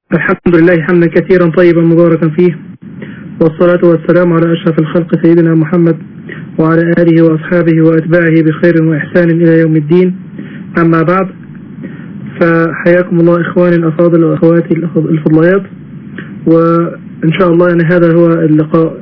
الحمد لله حمدا كثيرا طيبا مباركا فيه، والصلاة والسلام على أشرف الخلق سيدنا محمد وعلى آله وأصحابه وأتباعه بخير وإحسان إلى يوم الدين. أما بعد، فحياكم الله إخواني الأفاضل وأخواتي الفضليات، وإن شاء الله يعني هذا هو اللقاء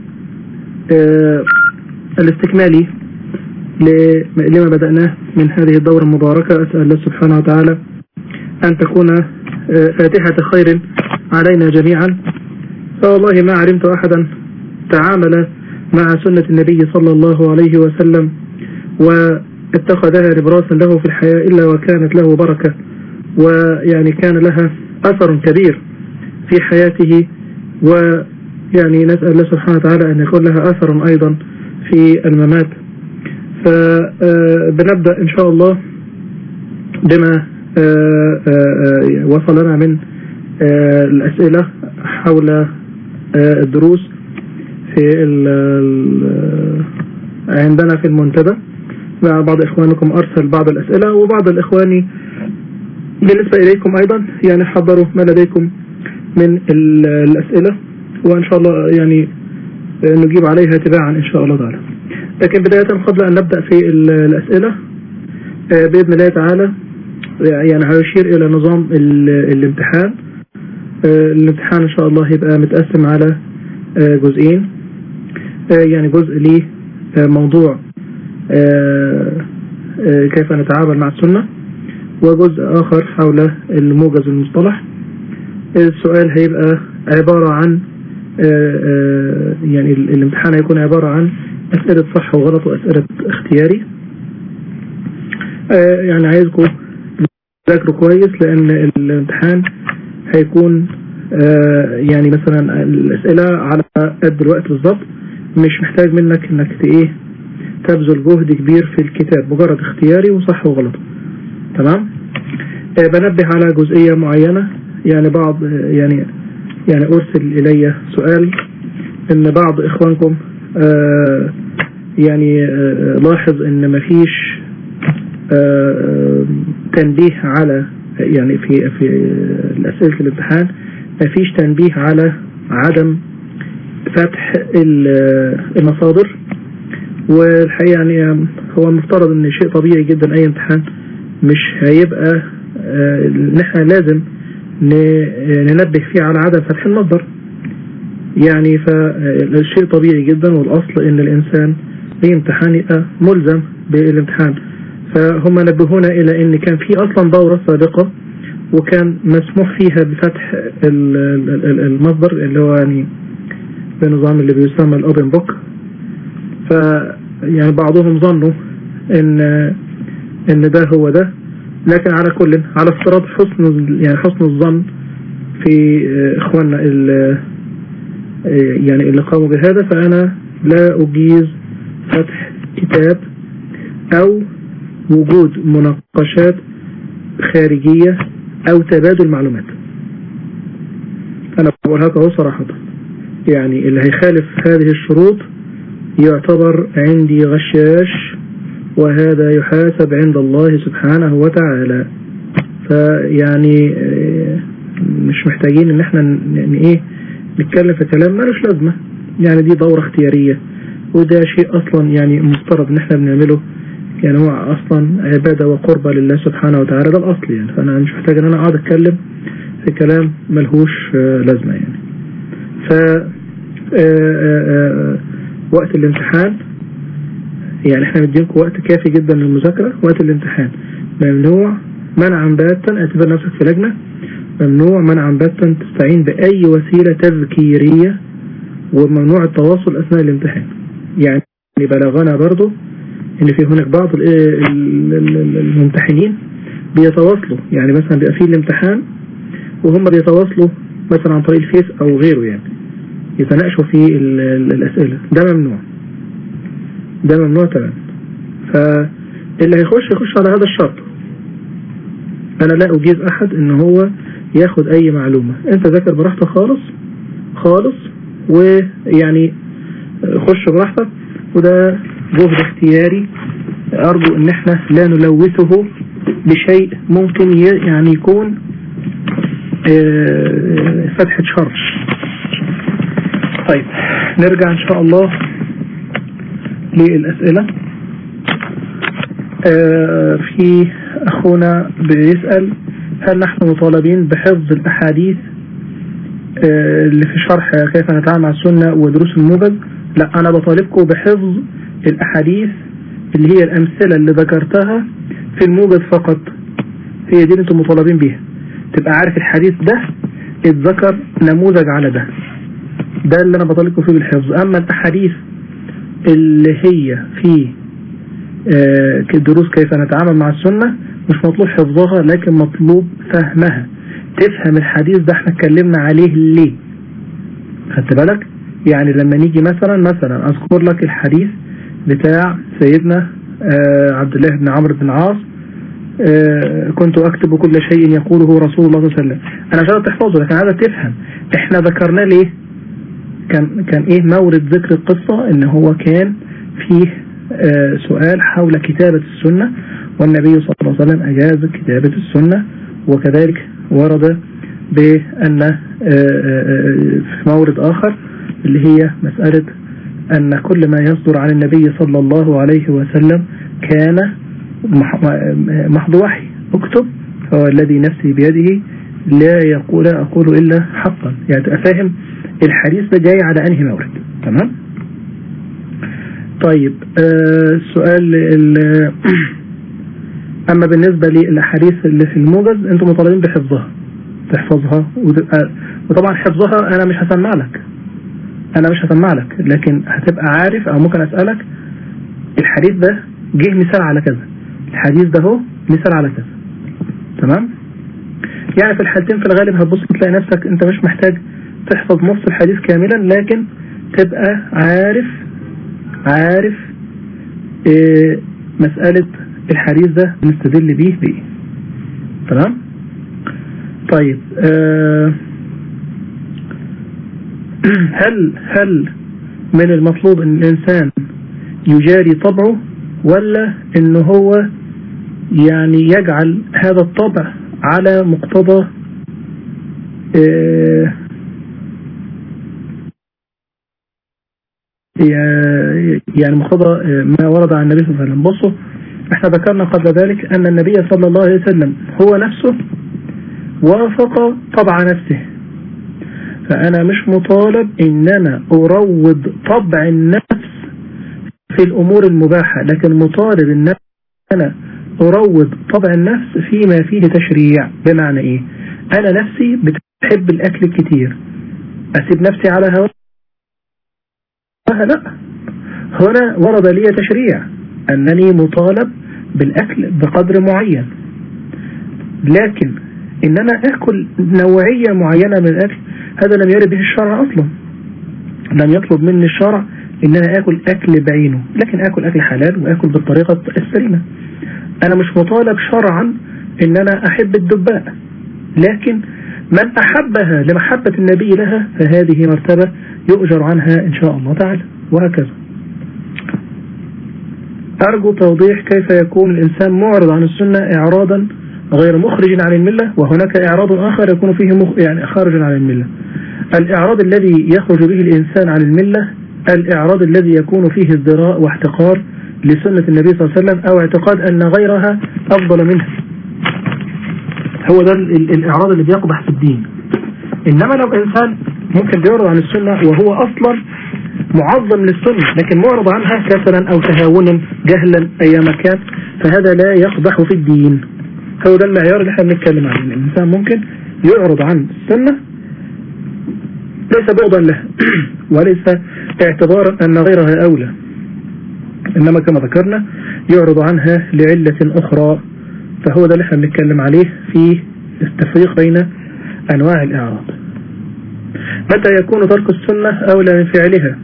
الاستكمالي لما بدأناه من هذه الدورة المباركة. أسأل الله سبحانه وتعالى أن تكون فاتحة خير علينا جميعا. فوالله ما علمت أحدا تعامل مع سنة النبي صلى الله عليه وسلم واتخذها نبراسا له في الحياة إلا وكانت له بركة، ويعني كان لها أثر كبير في حياته، ويعني نسأل الله سبحانه وتعالى أن يكون لها أثر أيضا في الممات. فبنبدأ إن شاء الله بما وصلنا من الأسئلة حول الدروس في عندنا في المنتدى. بعض إخوانكم أرسل بعض الأسئلة، وبعض الإخوان بالنسبة إليكم أيضا يعني حضروا ما لديكم من الأسئلة، وإن شاء الله يعني نجيب عليها تباعا إن شاء الله تعالى. لكن بداية قبل أن نبدأ في الأسئلة بإذن الله تعالى يعني هيشير إلى نظام الامتحان. الامتحان إن شاء الله يبقى متقسم على جزئين، يعني جزء ليه موضوع كيف نتعامل مع السنة، وجزء آخر حول الموجز المصطلح. السؤال هيبقى عبارة عن يعني الامتحان هيكون عبارة عن أسئلة صح وغلط وأسئلة اختياري. يعني عايزكم تذاكروا كويس، لأن الامتحان هيكون يعني مثلا الأسئلة على قد الوقت بالظبط، مش محتاج منك انك تبذل جهد كبير في الكتاب، مجرد اختياري وصح وغلط. تمام. بنبه على جزئية معينة، يعني بعض يعني أرسل إلي سؤال ان بعض إخوانكم يعني لاحظ ان مفيش تنبيه على يعني في الأسئلة الامتحان مفيش تنبيه على عدم فتح المصادر. والحقيقة يعني هو المفترض ان شيء طبيعي جدا، اي امتحان مش هيبقى نحن لازم ننبه فيه على عدم فتح المصدر، يعني فالشيء طبيعي جدا، والاصل ان الانسان في امتحان يبقى ملزم بالامتحان. فهم نبهونا الى ان كان في اصلا دورة سابقة وكان مسموح فيها بفتح المصدر اللي هو يعني بنظام اللي بيسمى الاوبن بوك. فيعني بعضهم ظنوا ان ده هو ده، لكن على كل على افتراض حسن الظن في اخواننا اللي قاموا بهذا، فانا لا اجيز فتح كتاب او وجود مناقشات خارجية او تبادل معلومات. انا بقولها اهو صراحة، يعني اللي هيخالف هذه الشروط يعتبر عندي غشاش، وهذا يحاسب عند الله سبحانه وتعالى. فيعني مش محتاجين ان احنا نتكلم في كلام مالوش لازمة. يعني دي دورة اختيارية، وده شيء اصلا يعني مفترض ان احنا بنعمله، يعني هو اصلا عبادة وقربة لله سبحانه وتعالى، ده الاصل يعني. فانا مش محتاج ان انا اقعد اتكلم في كلام ملهوش لازمة يعني. ف وقت الامتحان يعني احنا مدينكم وقت كافي جدا للمذاكرة. وقت الامتحان ممنوع منعا باتا، اعتبر نفسك في لجنة، ممنوع منعا باتا تستعين بأي وسيلة تذكيرية، وممنوع التواصل أثناء الامتحان. يعني بلغنا برضو ان في هناك بعض الممتحنين بيتواصلوا، يعني مثلا بيبقى فيه الامتحان وهم بيتواصلوا مثلا عن طريق الفيس او غيره، يعني يتناقشوا في الأسئلة. ده ممنوع تمام. فاللي يخش على هذا الشرط. انا لا اجيز احد ان هو ياخد اي معلومة. انت ذاكر براحتك خالص، ويعني خش براحتك، وده جهد اختياري. ارجو ان احنا لا نلوثه بشيء ممكن يعني يكون فتحة شر. طيب نرجع إن شاء الله للأسئلة. في أخونا بيسأل هل نحن مطالبين بحفظ الأحاديث اللي في شرح كيف نتعامل مع السنة ودروس الموجز؟ لا، أنا بطالبكم بحفظ الأحاديث اللي هي الأمثلة اللي ذكرتها في الموجز فقط، هي دي اللي انتم مطالبين بيها. تبقى عارف الحديث ده اتذكر نموذج على ده اللي أنا بطالبكم فيه بالحفظ. أما الأحاديث اللي هي في دروس كيف نتعامل مع السنة مش مطلوب حفظها، لكن مطلوب فهمها، تفهم الحديث ده احنا اتكلمنا عليه ليه. خدت بالك؟ يعني لما نيجي مثلا اذكر لك الحديث بتاع سيدنا عبد الله بن عمرو بن عاص، كنت اكتب كل شيء يقوله رسول الله صلى الله عليه وسلم. انا مش عايز تحفظه، لكن عايز تفهم احنا ذكرناه ليه. كان ايه مورد ذكر القصة؟ ان هو كان فيه سؤال حول كتابة السنة، والنبي صلى الله عليه وسلم أجاز كتابة السنة. وكذلك ورد بأن في مورد آخر اللي هي مسألة أن كل ما يصدر عن النبي صلى الله عليه وسلم كان محض وحي، اكتب فهو الذي نفسي بيده لا أقول إلا حقا. يعني تفهم الحديث ده جاي على أنهي مورد. تمام؟ طيب السؤال أما بالنسبة للأحاديث اللي في الموجز أنتم مطالبين بحفظها، تحفظها. وطبعا حفظها أنا مش هسمع لك، لكن هتبقى عارف، أو ممكن أسألك الحديث ده جه مثال على كذا، الحديث ده هو مثال على كذا. تمام؟ يعني في الحالتين في الغالب هتبص تلاقي نفسك أنت مش محتاج تحفظ نص الحديث كاملا، لكن تبقى عارف مسألة الحديث ده نستدل بيه بإيه. تمام؟ طيب هل من المطلوب ان الانسان يجاري طبعه، ولا انه هو يعني يجعل هذا الطبع على مقتضى يعني مقتضى ما ورد عن النبي صلى الله عليه وسلم؟ بصوا، احنا ذكرنا قبل ذلك ان النبي صلى الله عليه وسلم هو نفسه وافق طبع نفسه، فانا مش مطالب ان انا اروض طبع النفس في الامور المباحة، لكن مطالب ان انا اروض طبع النفس فيما فيه تشريع. بمعنى ايه؟ انا نفسي بتحب الاكل الكتير، اسيب نفسي على هواها؟ لا، هنا ورد لي تشريع أنني مطالب بالأكل بقدر معين، لكن إن أنا أكل نوعية معينة من الأكل هذا لم يرد به الشرع أصلا. لم يطلب مني الشرع إن أنا أكل بعينه، لكن أكل حلال وأكل بالطريقة السليمة. أنا مش مطالب شرعا إن أنا أحب الدباء، لكن من أحبها لمحبة النبي لها فهذه مرتبة يؤجر عنها إن شاء الله تعالى، وهكذا. أرجو توضيح كيف يكون الإنسان معرض عن السنة إعراضا غير مخرج عن الملة، وهناك إعراض آخر يكون فيه يعني خارج عن الملة. الإعراض الذي يخرج به الإنسان عن الملة الإعراض الذي يكون فيه ازدراء واحتقار لسنة النبي صلى الله عليه وسلم، أو اعتقاد أن غيرها أفضل منها. هو ده الإعراض اللي بيقبح في الدين. إنما لو إنسان ممكن بيعرض عن السنة وهو أصلا معظم للسنة، لكن معرض عنها كسلا أو تهاونا جهلا أي مكان، فهذا لا يقبح في الدين. هو ده المعيار اللي احنا بنتكلم عنه. الإنسان ممكن يعرض عن السنة ليس بغضا له وليس اعتبارا أن غيرها أولى، إنما كما ذكرنا يعرض عنها لعلة أخرى. فهو ده اللي احنا بنتكلم عليه في التفريق بين أنواع الإعراض. متى يكون ترك السنة أولى من فعلها؟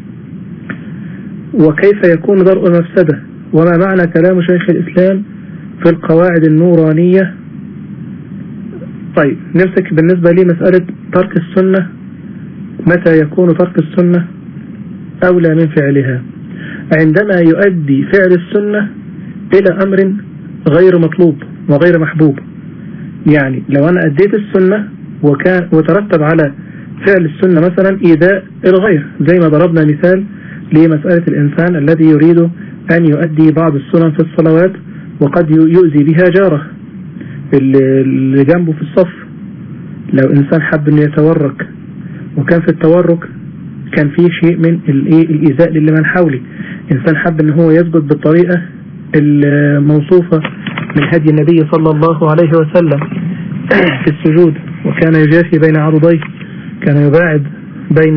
وكيف يكون درء المفسدة؟ وما معنى كلام شيخ الإسلام في القواعد النورانية؟ طيب نمسك بالنسبة لي مسألة ترك السنة. متى يكون ترك السنة أولى من فعلها؟ عندما يؤدي فعل السنة إلى أمر غير مطلوب وغير محبوب. يعني لو أنا أديت السنة وترتب على فعل السنة مثلا إيذاء الغير، زي ما ضربنا مثال لمسألة الإنسان الذي يريد أن يؤدي بعض السنن في الصلوات وقد يؤذي بها جاره اللي جنبه في الصف. لو إنسان حب أن يتورك وكان في التورك كان فيه شيء من الإيذاء لمن حوله، إنسان حب أن هو يسجد بالطريقة الموصوفة من هدي النبي صلى الله عليه وسلم في السجود، وكان يجافي بين عضديه، كان يباعد بين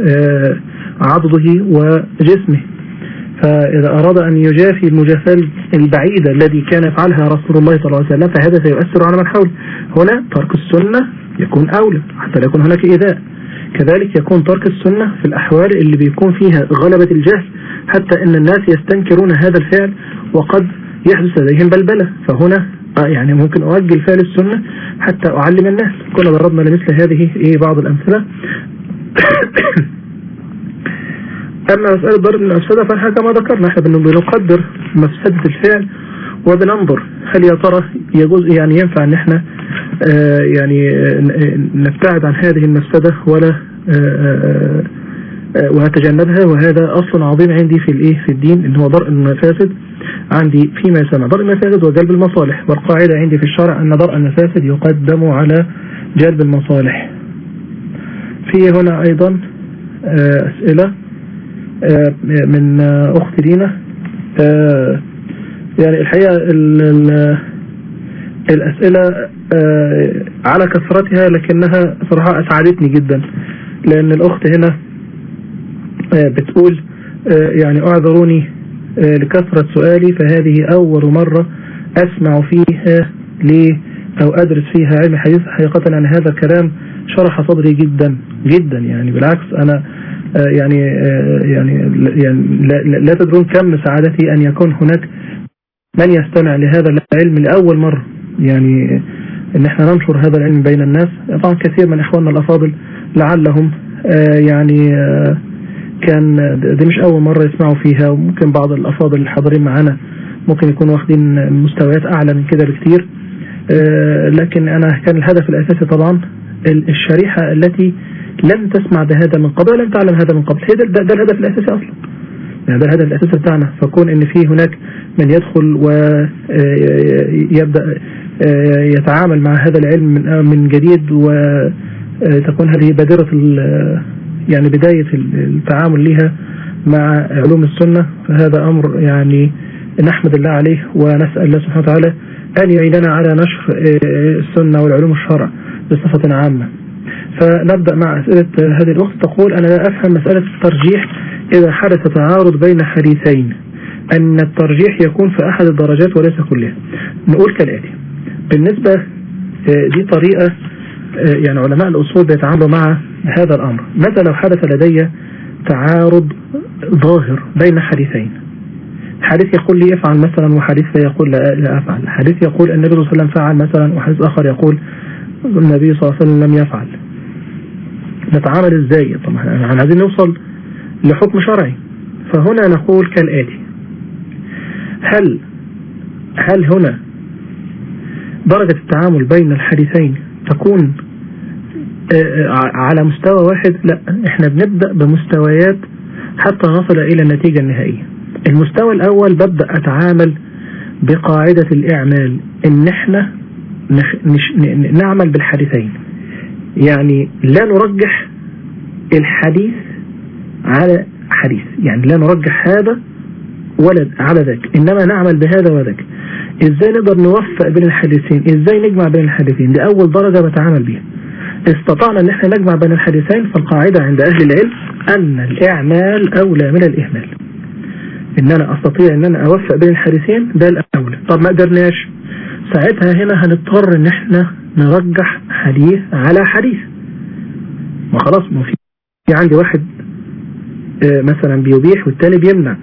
عضده وجسمه، فإذا أراد أن يجافي المجافاة البعيدة الذي كان يفعلها رسول الله صلى الله عليه وسلم فهذا سيؤثر على من حوله. هنا ترك السنة يكون أولى حتى لا يكون هناك إيذاء. كذلك يكون ترك السنة في الأحوال اللي بيكون فيها غلبة الجهل، حتى أن الناس يستنكرون هذا الفعل وقد يحدث لديهم بلبلة، فهنا يعني ممكن أؤجل فعل السنة حتى أعلم الناس. كنا ضربنا لمثل هذه بعض الأمثلة. أما مسألة ضرب المفسدة فنحن كما ذكرنا احنا بنقدر مفسدة الفعل وبننظر هل يا ترى يجوز يعني ينفع ان احنا يعني نبتعد عن هذه المفسدة ولا ونتجنبها. وهذا أصل عظيم عندي في الدين، ان هو ضرب المفاسد عندي فيما يسمى ضرب المفاسد وجلب المصالح، والقاعدة عندي في الشرع ان ضرب المفاسد يقدم على جلب المصالح. في هنا ايضا أسئلة من أخت لينا، يعني الحقيقة الأسئلة على كثرتها لكنها صراحة أسعدتني جدا، لأن الأخت هنا بتقول يعني أعذروني لكثرة سؤالي، فهذه أول مرة أسمع فيها أو أدرس فيها علم الحديث. حقيقة أن هذا الكلام شرح صدري جدا جدا، يعني بالعكس أنا يعني لا تدرون كم سعادتي أن يكون هناك من يستمع لهذا العلم لأول مرة، يعني أن احنا ننشر هذا العلم بين الناس. طبعا كثير من إخواننا الأفاضل لعلهم يعني كان دي مش أول مرة يسمعوا فيها، وممكن بعض الأفاضل الحاضرين معنا ممكن يكونوا واخدين مستويات أعلى من كده بكتير، لكن أنا كان الهدف الأساسي طبعا الشريحة التي لم تسمع بهذا من قبل ولم تعلم هذا من قبل، ده الهدف الأساسي أصلا، يعني ده الهدف الأساسي بتاعنا. فكون إن في هناك من يدخل ويبدأ يتعامل مع هذا العلم من جديد، وتكون هذه بادرة يعني بداية التعامل لها مع علوم السنة، فهذا أمر يعني نحمد الله عليه، ونسأل الله سبحانه وتعالى أن يعيننا على نشر السنة والعلوم الشرع بصفة عامة. فنبدأ مع أسئلة هذه الأخت. تقول أنا لا أفهم مسألة الترجيح إذا حدث تعارض بين حديثين، أن الترجيح يكون في أحد الدرجات وليس كلها. نقول كالآتي، بالنسبة دي طريقة يعني علماء الأصول بيتعاملوا مع هذا الأمر. ماذا لو حدث لدي تعارض ظاهر بين حديثين، حديث يقول لي افعل مثلا وحديث يقول لا أفعل، حديث يقول النبي صلى الله عليه وسلم فعل مثلا وحديث آخر يقول النبي صلى الله عليه وسلم لم يفعل، نتعامل ازاي؟ طبعا احنا عايزين نوصل لحكم شرعي. فهنا نقول كالآتي، هل هنا درجة التعامل بين الحديثين تكون على مستوى واحد؟ لا، احنا بنبدأ بمستويات حتى نصل الى النتيجة النهائية. المستوى الاول ببدأ اتعامل بقاعدة الاعمال، ان احنا نعمل بالحديثين، يعني لا نرجح الحديث على حديث، يعني لا نرجح هذا ولا على ذاك، إنما نعمل بهذا وذاك. إزاي نقدر نوفق بين الحديثين؟ إزاي نجمع بين الحديثين؟ دي أول درجة بتعامل بيها. استطعنا أن احنا نجمع بين الحديثين، فالقاعدة عند أهل العلم أن الإعمال أولى من الإهمال، إن أنا أستطيع أن أنا أوفق بين الحديثين، ده الأولى. طب ما قدرناش، ساعتها هنا هنضطر ان احنا نرجح حديث على حديث. ما خلاص، ما في عندي واحد مثلا بيبيح والتاني بيمنع،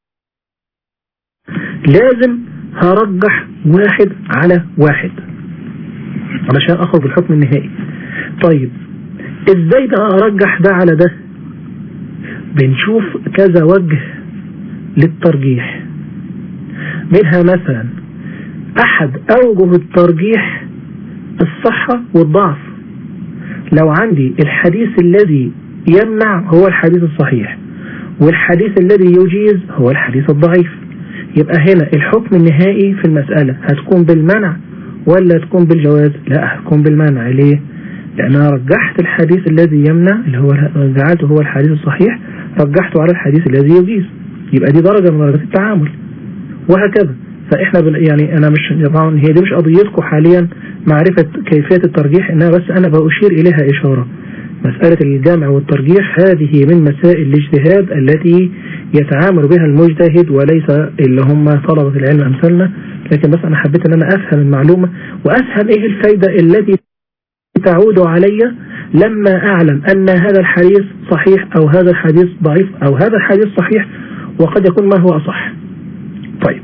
لازم هرجح واحد على واحد علشان اخرج الحكم النهائي. طيب ازاي ده ارجح ده على ده؟ بنشوف كذا وجه للترجيح، منها مثلا أحد أوجه الترجيح الصحة والضعف، لو عندي الحديث الذي يمنع هو الحديث الصحيح والحديث الذي يجيز هو الحديث الضعيف، يبقى هنا الحكم النهائي في المسألة هتكون بالمنع ولا تكون بالجواز؟ لا، هتكون بالمنع. ليه؟ لأن أنا رجحت الحديث الذي يمنع اللي هو جعلته هو الحديث الصحيح، رجحته على الحديث الذي يجيز، يبقى دي درجة من درجات التعامل، وهكذا. فإحنا يعني أنا مش، طبعا هي دي مش قضيتكم حاليا معرفة كيفية الترجيح، إنها بس أنا بأشير إليها إشارة. مسألة الجمع والترجيح هذه من مسائل الاجتهاد التي يتعامل بها المجتهد وليس اللي هم طلبة العلم أمثالنا، لكن بس أنا حبيت أن أنا أفهم المعلومة وأفهم إيه الفايدة التي تعود علي لما أعلم أن هذا الحديث صحيح أو هذا الحديث ضعيف أو هذا الحديث صحيح وقد يكون ما هو أصح. طيب،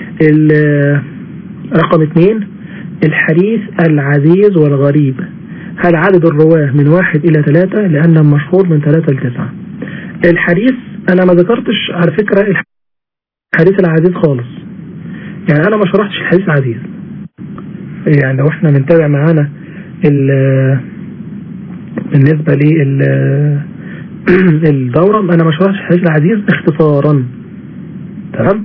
رقم 2 الحديث العزيز والغريب. هل عدد الرواه من 1 إلى 3؟ لأن المشهور من 3 ل 9. الحديث أنا ما ذكرتش على فكرة الحديث العزيز خالص، يعني أنا ما شرحتش الحديث العزيز. يعني لو احنا بنتابع معانا بالنسبة لي الدورة، أنا ما شرحتش الحديث العزيز اختصارا، تمام؟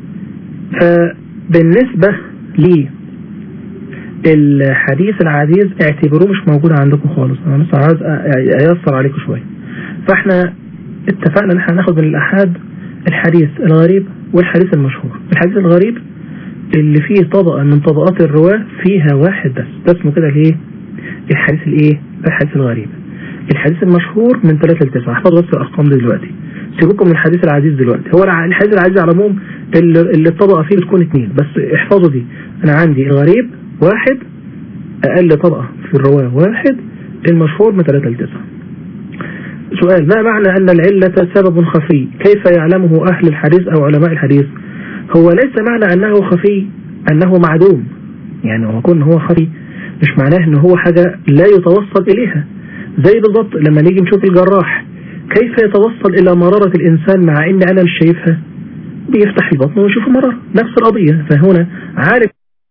فبالنسبة لي الحديث العزيز اعتبروه مش موجود عندكم خالص، انا بس عايز ايسر عليكم شويه. فاحنا اتفقنا ان احنا هناخد من الاحاد الحديث الغريب والحديث المشهور. الحديث الغريب اللي فيه طبقه من طبقات الرواه فيها واحد بس، ده اسمه كده الايه؟ الحديث الايه؟ الحديث الغريب. الحديث المشهور من 3 ل 9. احفظوا بس الارقام دي دلوقتي، سيبوكم من الحديث العزيز دلوقتي. هو الحديث العزيز على العموم اللي الطبقه فيه بتكون 2 بس، احفظوا دي. انا عندي الغريب 1، أقل طبقة في الرواه 1، المشهور من 3 ل 9. سؤال: ما معنى أن العلة سبب خفي؟ كيف يعلمه أهل الحديث أو علماء الحديث؟ هو ليس معنى أنه خفي أنه معدوم، يعني هو كون هو خفي مش معناه أنه هو حاجة لا يتوصل إليها. زي بالضبط لما نيجي نشوف الجراح كيف يتوصل إلى مرارة الإنسان مع أن أنا مش شايفها، بيفتح البطن ويشوف مرارة، نفس القضية. فهنا عارف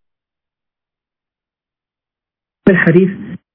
الحديث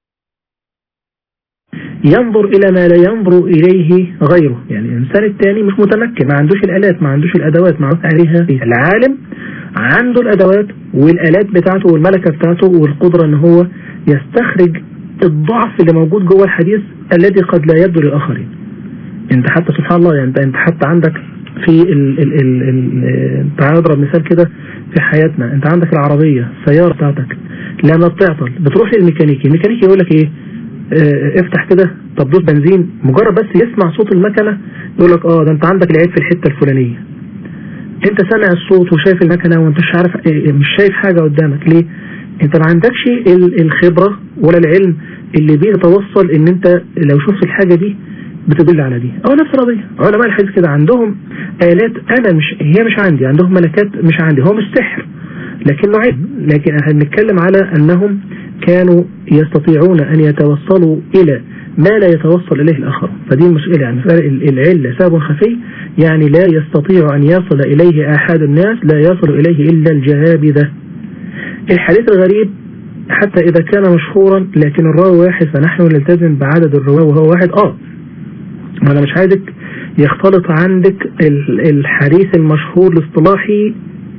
ينظر إلى ما لا ينظر إليه غيره، يعني الإنسان الثاني مش متمكن، ما عندوش الآلات، ما عندوش الأدوات، ما عندوش عليها. العالم عنده الأدوات والآلات بتاعته والملكة بتاعته والقدرة أن هو يستخرج الضعف اللي موجود جوه الحديث الذي قد لا يبدو للآخرين. انت حتى سبحان الله، يعني انت حتى عندك في تعال نضرب مثال كده في حياتنا. انت عندك العربية، السيارة بتاعتك لما بتعطل بتروح للميكانيكي، الميكانيكي يقول لك ايه؟ افتح كده، طب دوس بنزين. مجرد بس يسمع صوت المكنة يقول لك ده انت عندك العيب في الحتة الفلانية. انت سامع الصوت وشايف المكنة وانت مش عارف، مش شايف حاجة قدامك. ليه؟ انت ما عندكش الخبرة ولا العلم اللي بيتوصل ان انت لو شفت الحاجة دي بتدل على دي. نفس القضية علماء الحديث كده، عندهم آلات أنا هي مش عندي، عندهم ملكات مش عندي. هو مش سحر لكنه علم، لكن احنا بنتكلم على أنهم كانوا يستطيعون أن يتوصلوا إلى ما لا يتوصل إليه الآخر. فدي المشكلة، يعني العلة سبب خفي، يعني لا يستطيع أن يصل إليه أحد الناس، لا يصل إليه إلا الجهابذة. الحديث الغريب حتى إذا كان مشهورا لكن الراوي واحد، فنحن نلتزم بعدد الرواه وهو واحد. أنا مش عايزك يختلط عندك الحديث المشهور الاصطلاحي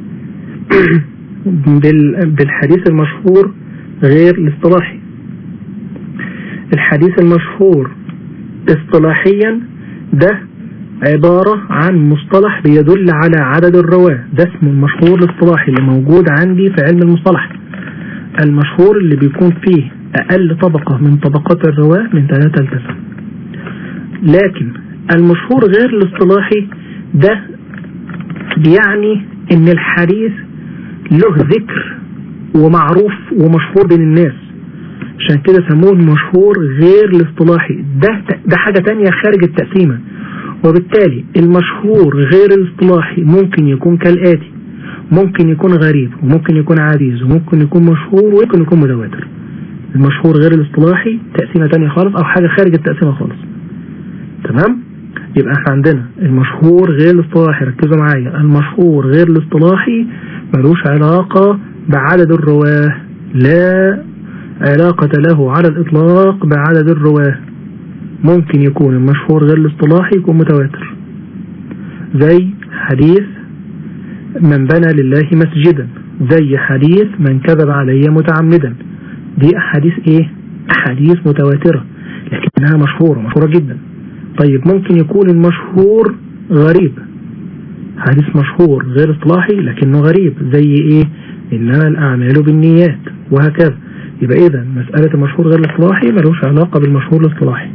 بالحديث المشهور غير الاصطلاحي. الحديث المشهور اصطلاحيا ده عبارة عن مصطلح بيدل على عدد الرواه، ده اسمه المشهور الاصطلاحي اللي موجود عندي في علم المصطلح. المشهور اللي بيكون فيه أقل طبقة من طبقات الرواه من 3 ل 9. لكن المشهور غير الاصطلاحي ده بيعني ان الحديث له ذكر ومعروف ومشهور بين الناس، عشان كده سموه المشهور غير الاصطلاحي. ده حاجة تانية خارج التقسيمة. وبالتالي المشهور غير الاصطلاحي ممكن يكون كالآتي: ممكن يكون غريب، وممكن يكون عزيز، وممكن يكون مشهور، وممكن يكون متواتر. المشهور غير الاصطلاحي تقسيمة تانية خالص، او حاجة خارج التقسيمة خالص. تمام؟ يبقى احنا عندنا المشهور غير الاصطلاحي، ركزوا معايا، المشهور غير الاصطلاحي ملوش علاقة بعدد الرواه، لا علاقة له على الإطلاق بعدد الرواه. ممكن يكون المشهور غير الاصطلاحي يكون متواتر، زي حديث من بنى لله مسجدا، زي حديث من كذب علي متعمدا. دي أحاديث إيه؟ أحاديث متواترة لكنها مشهورة جدا. طيب ممكن يكون المشهور غريب، حديث مشهور غير اصطلاحي لكنه غريب، زي إيه؟ إنما الأعمال بالنيات، وهكذا. يبقى إذا مسألة المشهور غير الاصطلاحي ملوش علاقة بالمشهور الاصطلاحي.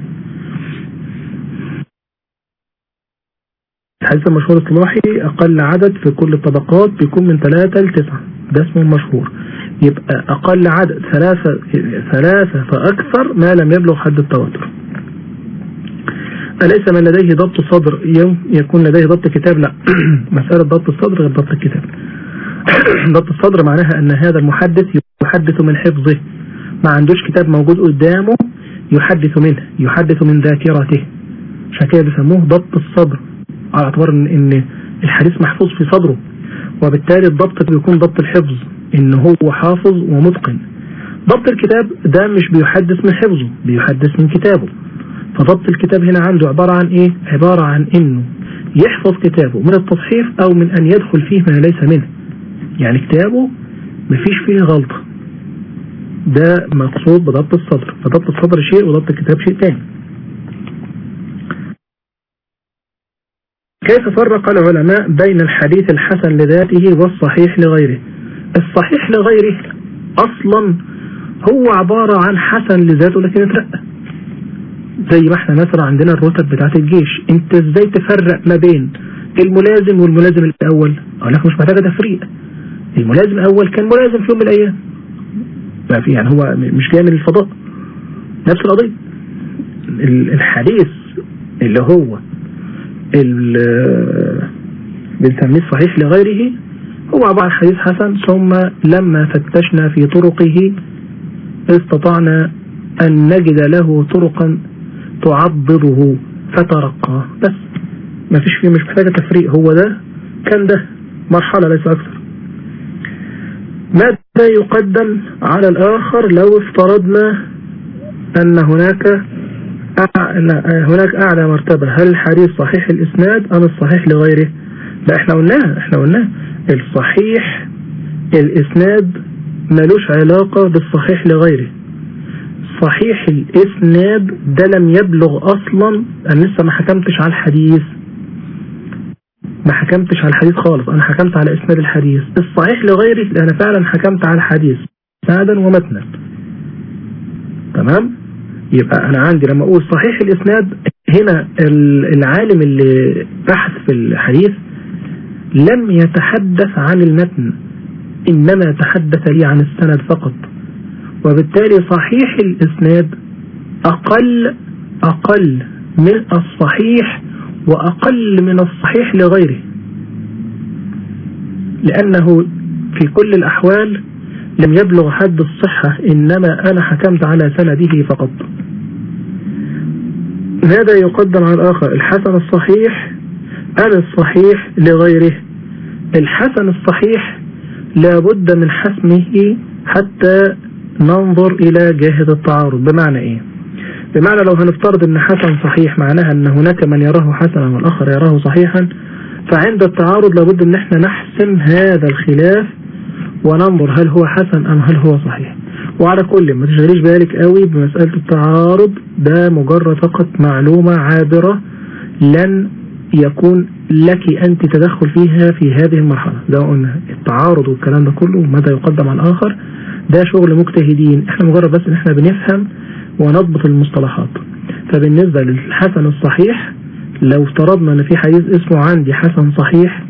الحديث المشهور الاصطلاحي أقل عدد في كل الطبقات بيكون من 3 ل 9، ده اسمه المشهور. يبقى أقل عدد 3 فأكثر ما لم يبلغ حد التواتر. أليس من لديه ضبط صدر يكون لديه ضبط كتاب؟ لا. مسألة ضبط الصدر غير ضبط الكتاب. ضبط الصدر معناها أن هذا المحدث يحدث من حفظه، ما عندوش كتاب موجود قدامه يحدث منه، يحدث من ذاكرته، عشان كده بيسموه ضبط الصدر، على اعتبار ان الحديث محفوظ في صدره، وبالتالي الضبط بيكون ضبط الحفظ، ان هو حافظ ومتقن. ضبط الكتاب ده مش بيحدث من حفظه، بيحدث من كتابه. فضبط الكتاب هنا عنده عبارة عن ايه؟ عبارة عن انه يحفظ كتابه من التصحيف او من ان يدخل فيه ما ليس منه، يعني كتابه مفيش فيه غلطة. ده مقصود بضبط الصدر. فضبط الصدر شيء وضبط الكتاب شيء تاني. كيف فرق العلماء بين الحديث الحسن لذاته والصحيح لغيره؟ الصحيح لغيره اصلا هو عبارة عن حسن لذاته لكن اترقى، زي ما احنا مثلا عندنا الرتب بتاعت الجيش. انت ازاي تفرق ما بين الملازم والملازم الاول؟ اقول لك مش محتاجة تفريق. الملازم الاول كان ملازم في يوم من الايام، يعني هو مش جاي من الفضاء، نفس القضية. الحديث اللي هو بنسميه الصحيح لغيره هو عبارة عن حديث حسن، ثم لما فتشنا في طرقه استطعنا أن نجد له طرقا تعضده فترقى. بس ما فيش فيه، مش محتاجة تفريق، هو ده كان ده مرحلة ليس أكثر. ماذا يقدم على الآخر لو افترضنا أن هناك أعلى مرتبة؟ هل الحديث صحيح الإسناد أم الصحيح لغيره؟ لا، احنا قلنا الصحيح الإسناد ملوش علاقة بالصحيح لغيره. صحيح الإسناد ده لم يبلغ أصلا، أنا لسه ما حكمتش على الحديث، ما حكمتش على الحديث خالص، أنا حكمت على إسناد الحديث. الصحيح لغيره أنا فعلا حكمت على الحديث سندا ومتنا. تمام؟ يبقى أنا عندي لما أقول صحيح الإسناد هنا العالم اللي بحث في الحديث لم يتحدث عن المتن، إنما تحدث لي عن السند فقط، وبالتالي صحيح الإسناد أقل من الصحيح وأقل من الصحيح لغيره، لأنه في كل الأحوال لم يبلغ حد الصحة، إنما أنا حكمت على سنده فقط. ماذا يقدم على الآخر، الحسن الصحيح أم الصحيح لغيره؟ الحسن الصحيح لابد من حسمه حتى ننظر إلى جهة التعارض. بمعنى إيه؟ بمعنى لو هنفترض أن حسن صحيح معناها أن هناك من يراه حسنا والآخر يراه صحيحا، فعند التعارض لابد أن احنا نحسم هذا الخلاف وننظر هل هو حسن أم هل هو صحيح. وعلى كل ما تشغليش بالك قوي بمسألة التعارض، ده مجرد فقط معلومة عابرة لن يكون لك أنت تدخل فيها في هذه المرحلة. زي ما قلنا التعارض والكلام ده كله ماذا يقدم على الآخر ده شغل مجتهدين، احنا مجرد بس ان احنا بنفهم ونضبط المصطلحات. فبالنسبة للحسن الصحيح لو افترضنا ان في حديث اسمه عندي حسن صحيح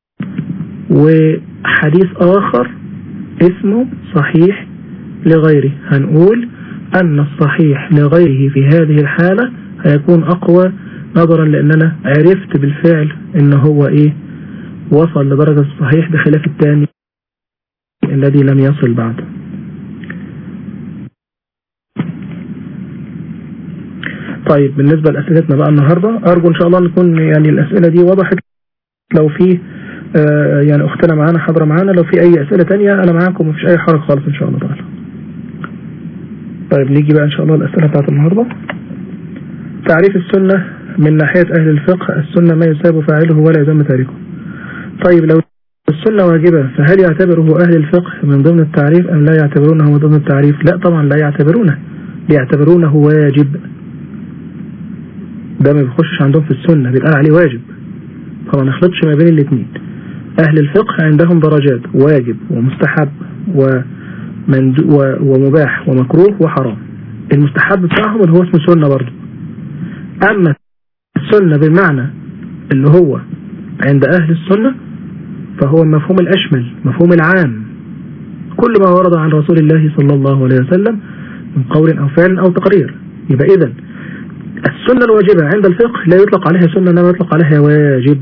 وحديث آخر اسمه صحيح لغيره، هنقول أن الصحيح لغيره في هذه الحالة هيكون أقوى، نظرا لأننا عرفت بالفعل إن هو إيه وصل لدرجة الصحيح بخلاف الثاني الذي لم يصل بعد. طيب بالنسبة لأسئلتنا بقى النهاردة، أرجو إن شاء الله نكون يعني الأسئلة دي وضحت. لو في يعني أختنا معانا حاضرة معانا، لو في أي أسئلة تانية أنا معاكم، مفيش أي حرج خالص إن شاء الله تعالى. طيب نيجي بقى إن شاء الله الأسئلة بتاعت النهاردة. تعريف السنة من ناحية أهل الفقه: السنة ما يساب فاعله ولا يذم تاركه. طيب لو السنة واجبة فهل يعتبره أهل الفقه من ضمن التعريف أم لا يعتبرونه من ضمن التعريف؟ لا طبعا لا يعتبرونه، بيعتبرونه واجب. ده ما بيخشش عندهم في السنة، بيتقال عليه واجب. فما نخلطش ما بين الاثنين. أهل الفقه عندهم درجات: واجب ومستحب ومباح ومكروه وحرام. المستحب بتاعهم اللي هو اسمه سنة برضه. أما السنة بالمعنى اللي هو عند أهل السنة فهو المفهوم الأشمل، مفهوم العام، كل ما ورد عن رسول الله صلى الله عليه وسلم من قول أو فعل أو تقرير. يبقى إذن السنة الواجبة عند الفقه لا يطلق عليها سنة، إنما يطلق عليها واجب.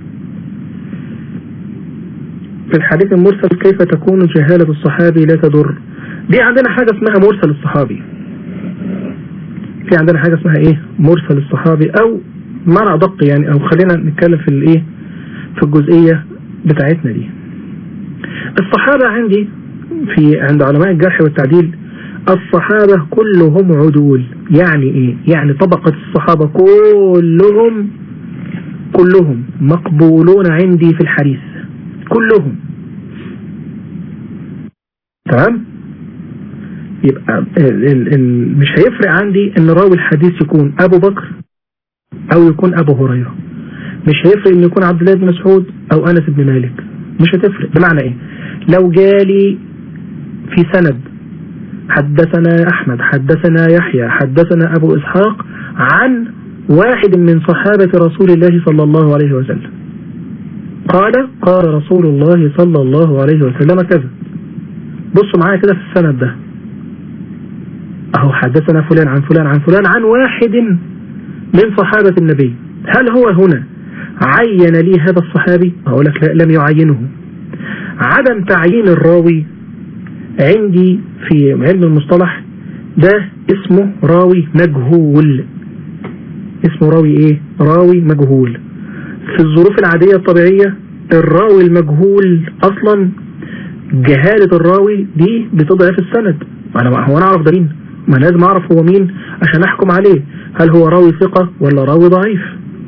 في الحديث المرسل: كيف تكون جهالة الصحابي لا تضر؟ دي عندنا حاجة اسمها مرسل الصحابي. في عندنا حاجة اسمها ايه؟ مرسل الصحابي، او معنى ادق يعني، او خلينا نتكلم في الايه، في الجزئية بتاعتنا دي. الصحابة عندي عند علماء الجرح والتعديل الصحابة كلهم عدول. يعني ايه؟ يعني طبقة الصحابة كلهم مقبولون عندي في الحديث، كلهم. تمام؟ يبقى مش هيفرق عندي ان راوي الحديث يكون ابو بكر او يكون ابو هريرة، مش هيفرق ان يكون عبد الله بن مسعود او انس بن مالك، مش هتفرق. بمعنى ايه؟ لو جالي في سند حدثنا احمد حدثنا يحيى حدثنا ابو اسحاق عن واحد من صحابة رسول الله صلى الله عليه وسلم قال رسول الله صلى الله عليه وسلم كذا، بصوا معايا كده في السند ده اهو: حدثنا فلان عن فلان عن فلان عن واحد من صحابة النبي. هل هو هنا عين لي هذا الصحابي؟ اقول لك لا، لم يعينه. عدم تعيين الراوي عندي في علم المصطلح ده اسمه راوي مجهول. اسمه راوي ايه؟ راوي مجهول. في الظروف العادية الطبيعية الراوي المجهول اصلا جهالة الراوي دي بتضعف السند. انا اعرف ده مين؟ ما لازم اعرف هو مين عشان احكم عليه هل هو راوي ثقة ولا راوي ضعيف.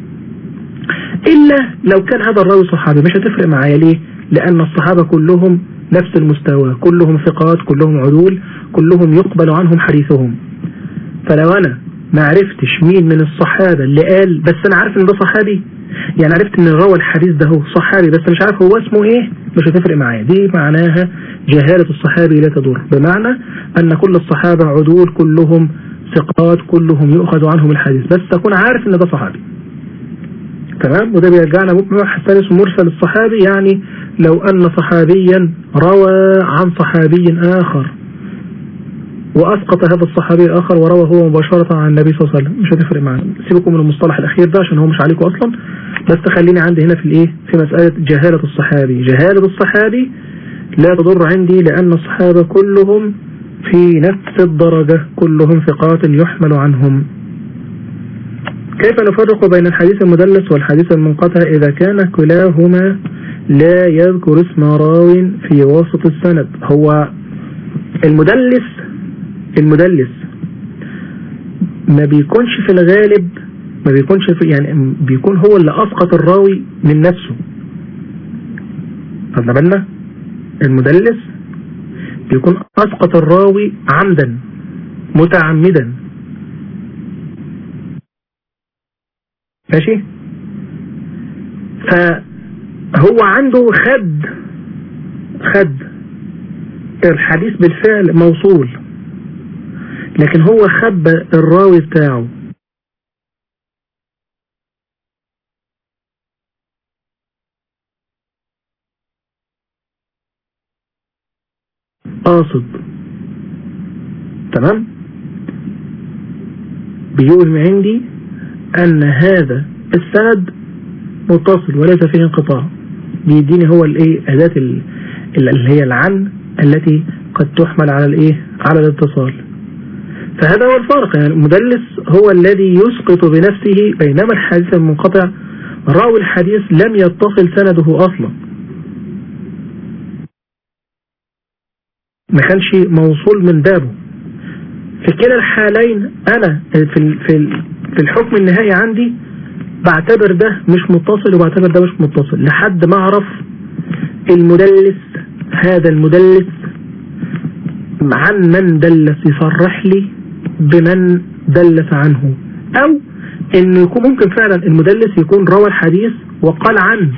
الا لو كان هذا الراوي صحابي مش هتفرق معايا. ليه؟ لان الصحابة كلهم نفس المستوى، كلهم ثقات، كلهم عدول، كلهم يقبل عنهم حديثهم. فلو انا ما عرفتش مين من الصحابة اللي قال بس انا عارف ان ده صحابي، يعني عرفت ان الراوي الحديث ده هو صحابي بس مش عارف هو اسمه ايه، مش هتفرق معايا. دي معناها جهالة الصحابي لا تضر، بمعنى ان كل الصحابة عدول، كلهم ثقات، كلهم يؤخذ عنهم الحديث، بس تكون عارف ان ده صحابي. تمام؟ وده بيرجعنا مبحث ثالث مرسل الصحابي، يعني لو ان صحابيا روى عن صحابي اخر وأسقط هذا الصحابي الآخر وروى هو مباشرة عن النبي صلى الله عليه وسلم، مش هتفرق معنا. سيبكم من المصطلح الأخير ده عشان هو مش عليكم أصلا، بس خليني عندي هنا في الإيه، في مسألة جهالة الصحابي. جهالة الصحابي لا تضر عندي لأن الصحابة كلهم في نفس الدرجة، كلهم ثقات يحمل عنهم. كيف نفرق بين الحديث المدلس والحديث المنقطع إذا كان كلاهما لا يذكر اسم راو في وسط السند؟ هو المدلس ما بيكونش في الغالب، ما بيكونش في يعني بيكون هو اللي أسقط الراوي من نفسه. خدنا بالنا؟ المدلس بيكون أسقط الراوي عمدا متعمدا. ماشي؟ فهو عنده خد الحديث بالفعل موصول، لكن هو خب الراوي بتاعه. قاصد. تمام؟ بيقول عندي ان هذا السند متصل وليس فيه انقطاع. بيديني هو الايه، اداة اللي هي العن التي قد تحمل على الايه، على الاتصال. فهذا هو الفرق. يعني المدلس هو الذي يسقط بنفسه، بينما الحديث المنقطع راوي الحديث لم يتصل سنده اصلا، ما كانش موصول من بابه، في كلا الحالين أنا في الحكم النهائي عندي بعتبر ده مش متصل وبعتبر ده مش متصل لحد ما أعرف المدلس، هذا المدلس عن من دلس يصرح لي بمن دلس عنه، أو إنه يكون ممكن فعلا المدلس يكون روى الحديث وقال عنه.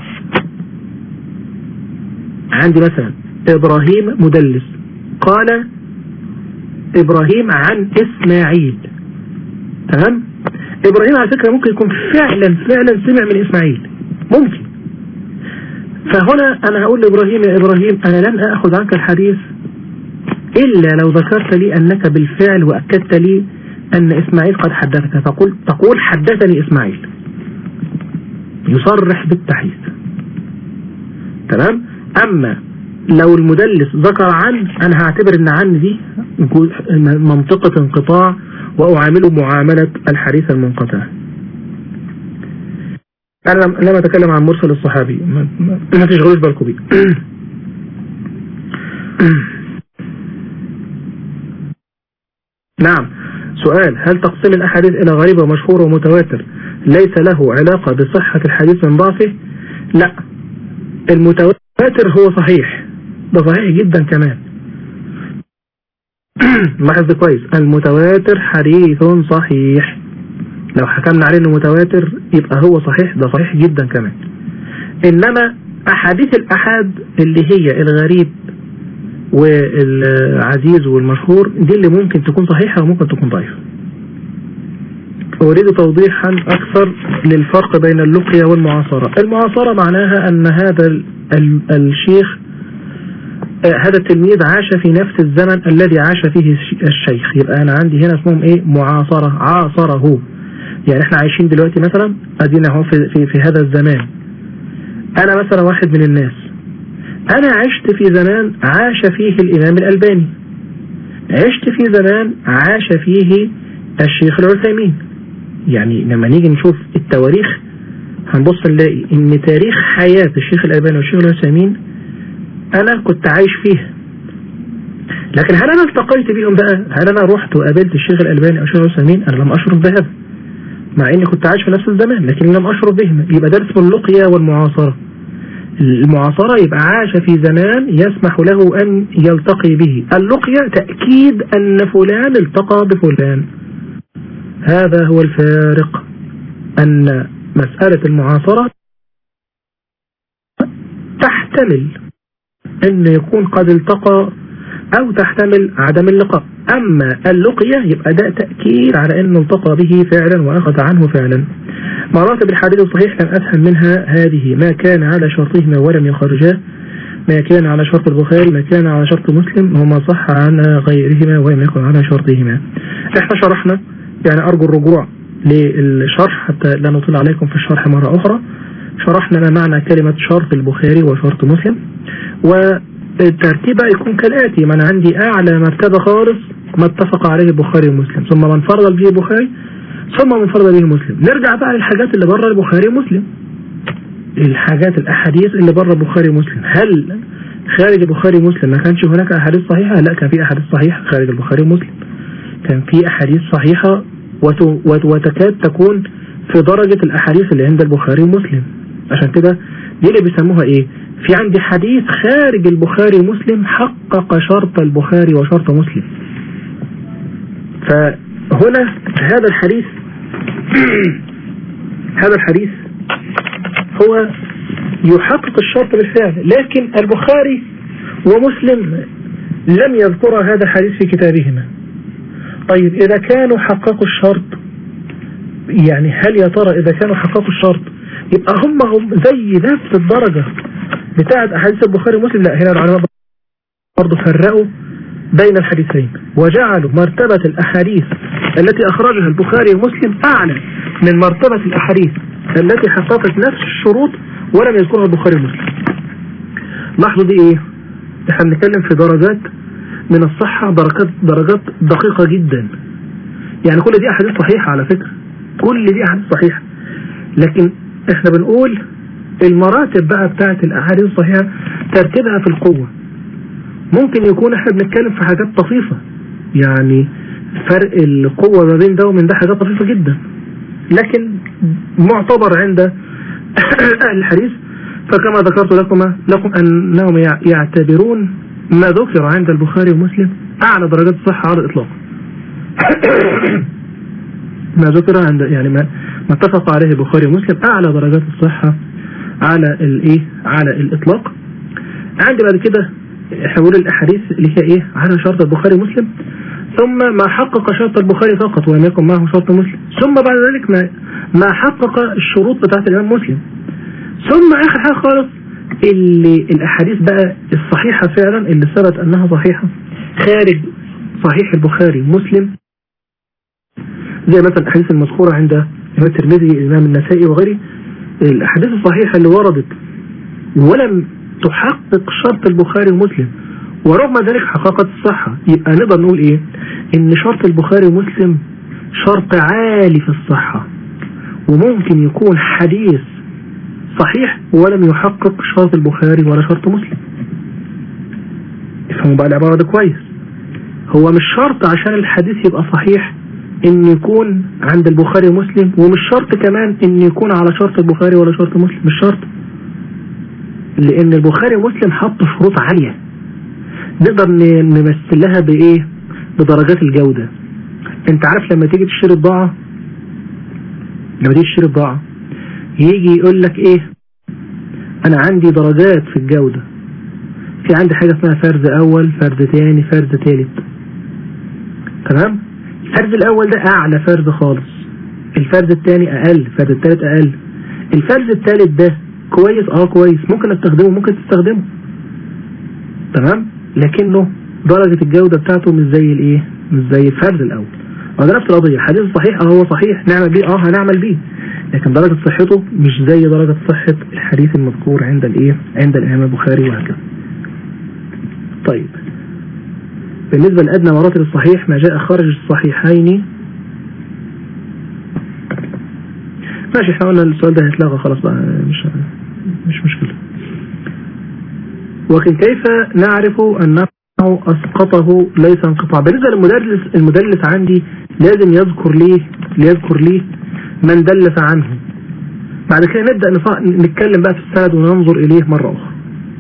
عندي مثلا إبراهيم مدلس قال إبراهيم عن إسماعيل، تمام؟ إبراهيم على فكرة ممكن يكون فعلا سمع من إسماعيل، ممكن. فهنا أنا هقول لإبراهيم يا إبراهيم أنا لن أخذ عنك الحديث إلا لو ذكرت لي أنك بالفعل وأكدت لي أن إسماعيل قد حدثك، تقول حدثني إسماعيل، يصرح بالتحديث، تمام؟ أما لو المدلس ذكر عن، أنا هعتبر أن عن دي منطقة انقطاع وأعامله معاملة الحديث المنقطع. أنا لما أتكلم عن مرسل الصحابي ما تشغلوش بالكم بيه. نعم. سؤال: هل تقسيم الأحاديث إلى غريب ومشهور ومتواتر ليس له علاقة بصحة الحديث من ضعفه؟ لا، المتواتر هو صحيح، ده صحيح جدا كمان. لاحظ كويس، المتواتر حديث صحيح، لو حكمنا عليه انه متواتر يبقى هو صحيح، ده صحيح جدا كمان. انما احاديث الأحاد اللي هي الغريب والعزيز والمشهور دي اللي ممكن تكون صحيحة وممكن تكون ضعيفة. أريد توضيحا أكثر للفرق بين اللقية والمعاصرة. المعاصرة معناها أن هذا الشيخ، هذا التلميذ عاش في نفس الزمن الذي عاش فيه الشيخ، يبقى أنا عندي هنا اسمهم إيه؟ معاصرة، عاصره. يعني إحنا عايشين دلوقتي مثلا أدينا اهو في هذا الزمان. أنا مثلا واحد من الناس، أنا عشت في زمان عاش فيه الإمام الألباني، عشت في زمان عاش فيه الشيخ العثيمين. يعني لما نيجي نشوف التواريخ هنبص نلاقي إن تاريخ حياة الشيخ الألباني والشيخ العثيمين أنا كنت عايش فيه. لكن هل أنا التقيت بيهم بقى؟ هل أنا رحت وقابلت الشيخ الألباني أو الشيخ العثيمين؟ أنا لم أشرف بهذا، مع إني كنت عايش في نفس الزمان لكن لم أشرف بهم. يبقى ده اسمه اللقية والمعاصرة. المعاصرة يبقى عاش في زمان يسمح له أن يلتقي به. اللقية تأكيد أن فلان التقى بفلان. هذا هو الفارق، أن مسألة المعاصرة تحتمل أن يكون قد التقى أو تحتمل عدم اللقاء. أما اللقية يبقى ده تأكيد على أنه التقى به فعلا وأخذ عنه فعلا. مراتب الحديث الصحيح لم أفهم منها هذه: ما كان على شرطهما ولم يخرجاه، ما كان على شرط البخاري، ما كان على شرط مسلم، وما صح عن غيرهما ولم يكن على شرطهما. احنا شرحنا، يعني أرجو الرجوع للشرح حتى لا نطيل عليكم في الشرح مرة أخرى. شرحنا ما معنى كلمة شرط البخاري وشرط مسلم، والترتيب يكون كالآتي: من عندي أعلى مرتبة خالص ما اتفق عليه البخاري ومسلم، ثم من فرض به البخاري، ثم من فرض به مسلم. نرجع بقى للحاجات اللي بره البخاري ومسلم، الحاجات الأحاديث اللي بره البخاري ومسلم. هل خارج البخاري ومسلم ما كانش هناك أحاديث صحيحة؟ لا، كان في أحاديث صحيحة خارج البخاري ومسلم، كان في أحاديث صحيحة وتكاد تكون في درجة الأحاديث اللي عند البخاري ومسلم. عشان كده دي اللي بيسموها إيه؟ في عندي حديث خارج البخاري ومسلم حقق شرط البخاري وشرط مسلم. فهنا هذا الحديث هذا الحديث هو يحقق الشرط بالفعل، لكن البخاري ومسلم لم يذكر هذا الحديث في كتابهما. طيب إذا كانوا حققوا الشرط، يعني هل يا ترى إذا كانوا حققوا الشرط يبقى هم زي نفس الدرجة بتاعت أحاديث البخاري ومسلم؟ لا، هنا العلماء برضو فرقوا بين الحديثين وجعلوا مرتبة الأحاديث التي أخرجها البخاري ومسلم أعلى من مرتبة الأحاديث التي حققت نفس الشروط ولم يذكرها البخاري ومسلم. لاحظوا دي إيه؟ احنا بنتكلم في درجات من الصحة، درجات دقيقة جدا. يعني كل دي أحاديث صحيحة على فكرة، كل دي أحاديث صحيحة، لكن احنا بنقول المراتب بقى بتاعت الأحاديث الصحيحة ترتيبها في القوة. ممكن يكون احنا بنتكلم في حاجات طفيفة، يعني فرق القوة ما بين ده ومن ده حاجات طفيفة جدا، لكن معتبر عند أهل الحديث. فكما ذكرت لكم أنهم يعتبرون ما ذكر عند البخاري ومسلم أعلى درجات الصحة على الإطلاق. ما ذكر عند يعني ما اتفق عليه البخاري ومسلم أعلى درجات الصحة على الإطلاق. عندي بعد كده حول الأحاديث اللي هي على شرط البخاري ومسلم، ثم ما حقق شرط البخاري فقط ولم يكن معه شرط مسلم، ثم بعد ذلك ما حقق الشروط بتاعت الإمام مسلم، ثم آخر حاجة خالص اللي الأحاديث بقى الصحيحة فعلا اللي ثبت أنها صحيحة خارج صحيح البخاري ومسلم، زي مثلا الأحاديث المذكورة عند الإمام الترمذي الإمام النسائي وغيره. الأحاديث الصحيحة اللي وردت ولم تحقق شرط البخاري ومسلم ورغم ذلك حققت الصحة، يبقى نقدر نقول إيه؟ إن شرط البخاري ومسلم شرط عالي في الصحة، وممكن يكون حديث صحيح ولم يحقق شرط البخاري ولا شرط مسلم. افهموا بقى العبارة ده كويس. هو مش شرط عشان الحديث يبقى صحيح إن يكون عند البخاري ومسلم، ومش شرط كمان إن يكون على شرط البخاري ولا شرط مسلم، مش شرط، لأن البخاري ومسلم حط شروط عالية نقدر نمثلها بإيه؟ بدرجات الجودة. انت عارف لما تيجي تشتري بضاعة يجي يقول لك ايه؟ انا عندي درجات في الجودة، في عندي حاجة اسمها فرز اول، فرز تاني، فرز تالت. تمام؟ الفرز الاول ده اعلى فرز خالص، الفرز التاني اقل، الفرز التالت اقل، الفرز التالت ده كويس كويس ممكن استخدمه، ممكن تستخدمه. تمام؟ لكنه درجة الجودة بتاعته مش زي الفرز الاول. وده نفس القضية، حديث صحيح هو صحيح نعمل بيه هنعمل بيه، لكن درجة صحته مش زي درجة صحة الحديث المذكور عند الإمام البخاري وهكذا. طيب بالنسبة لأدنى مراتب الصحيح ما جاء خارج الصحيحين. ماشي، احنا قلنا السؤال ده هيتلغى خلاص بقى، مش مشكلة. وكن كيف نعرف أنه أسقطه ليس انقطاع؟ بالنسبة المدلس عندي لازم يذكر لي من دلس عنه. بعد كده نبدأ نتكلم بقى في السند وننظر إليه مرة أخرى.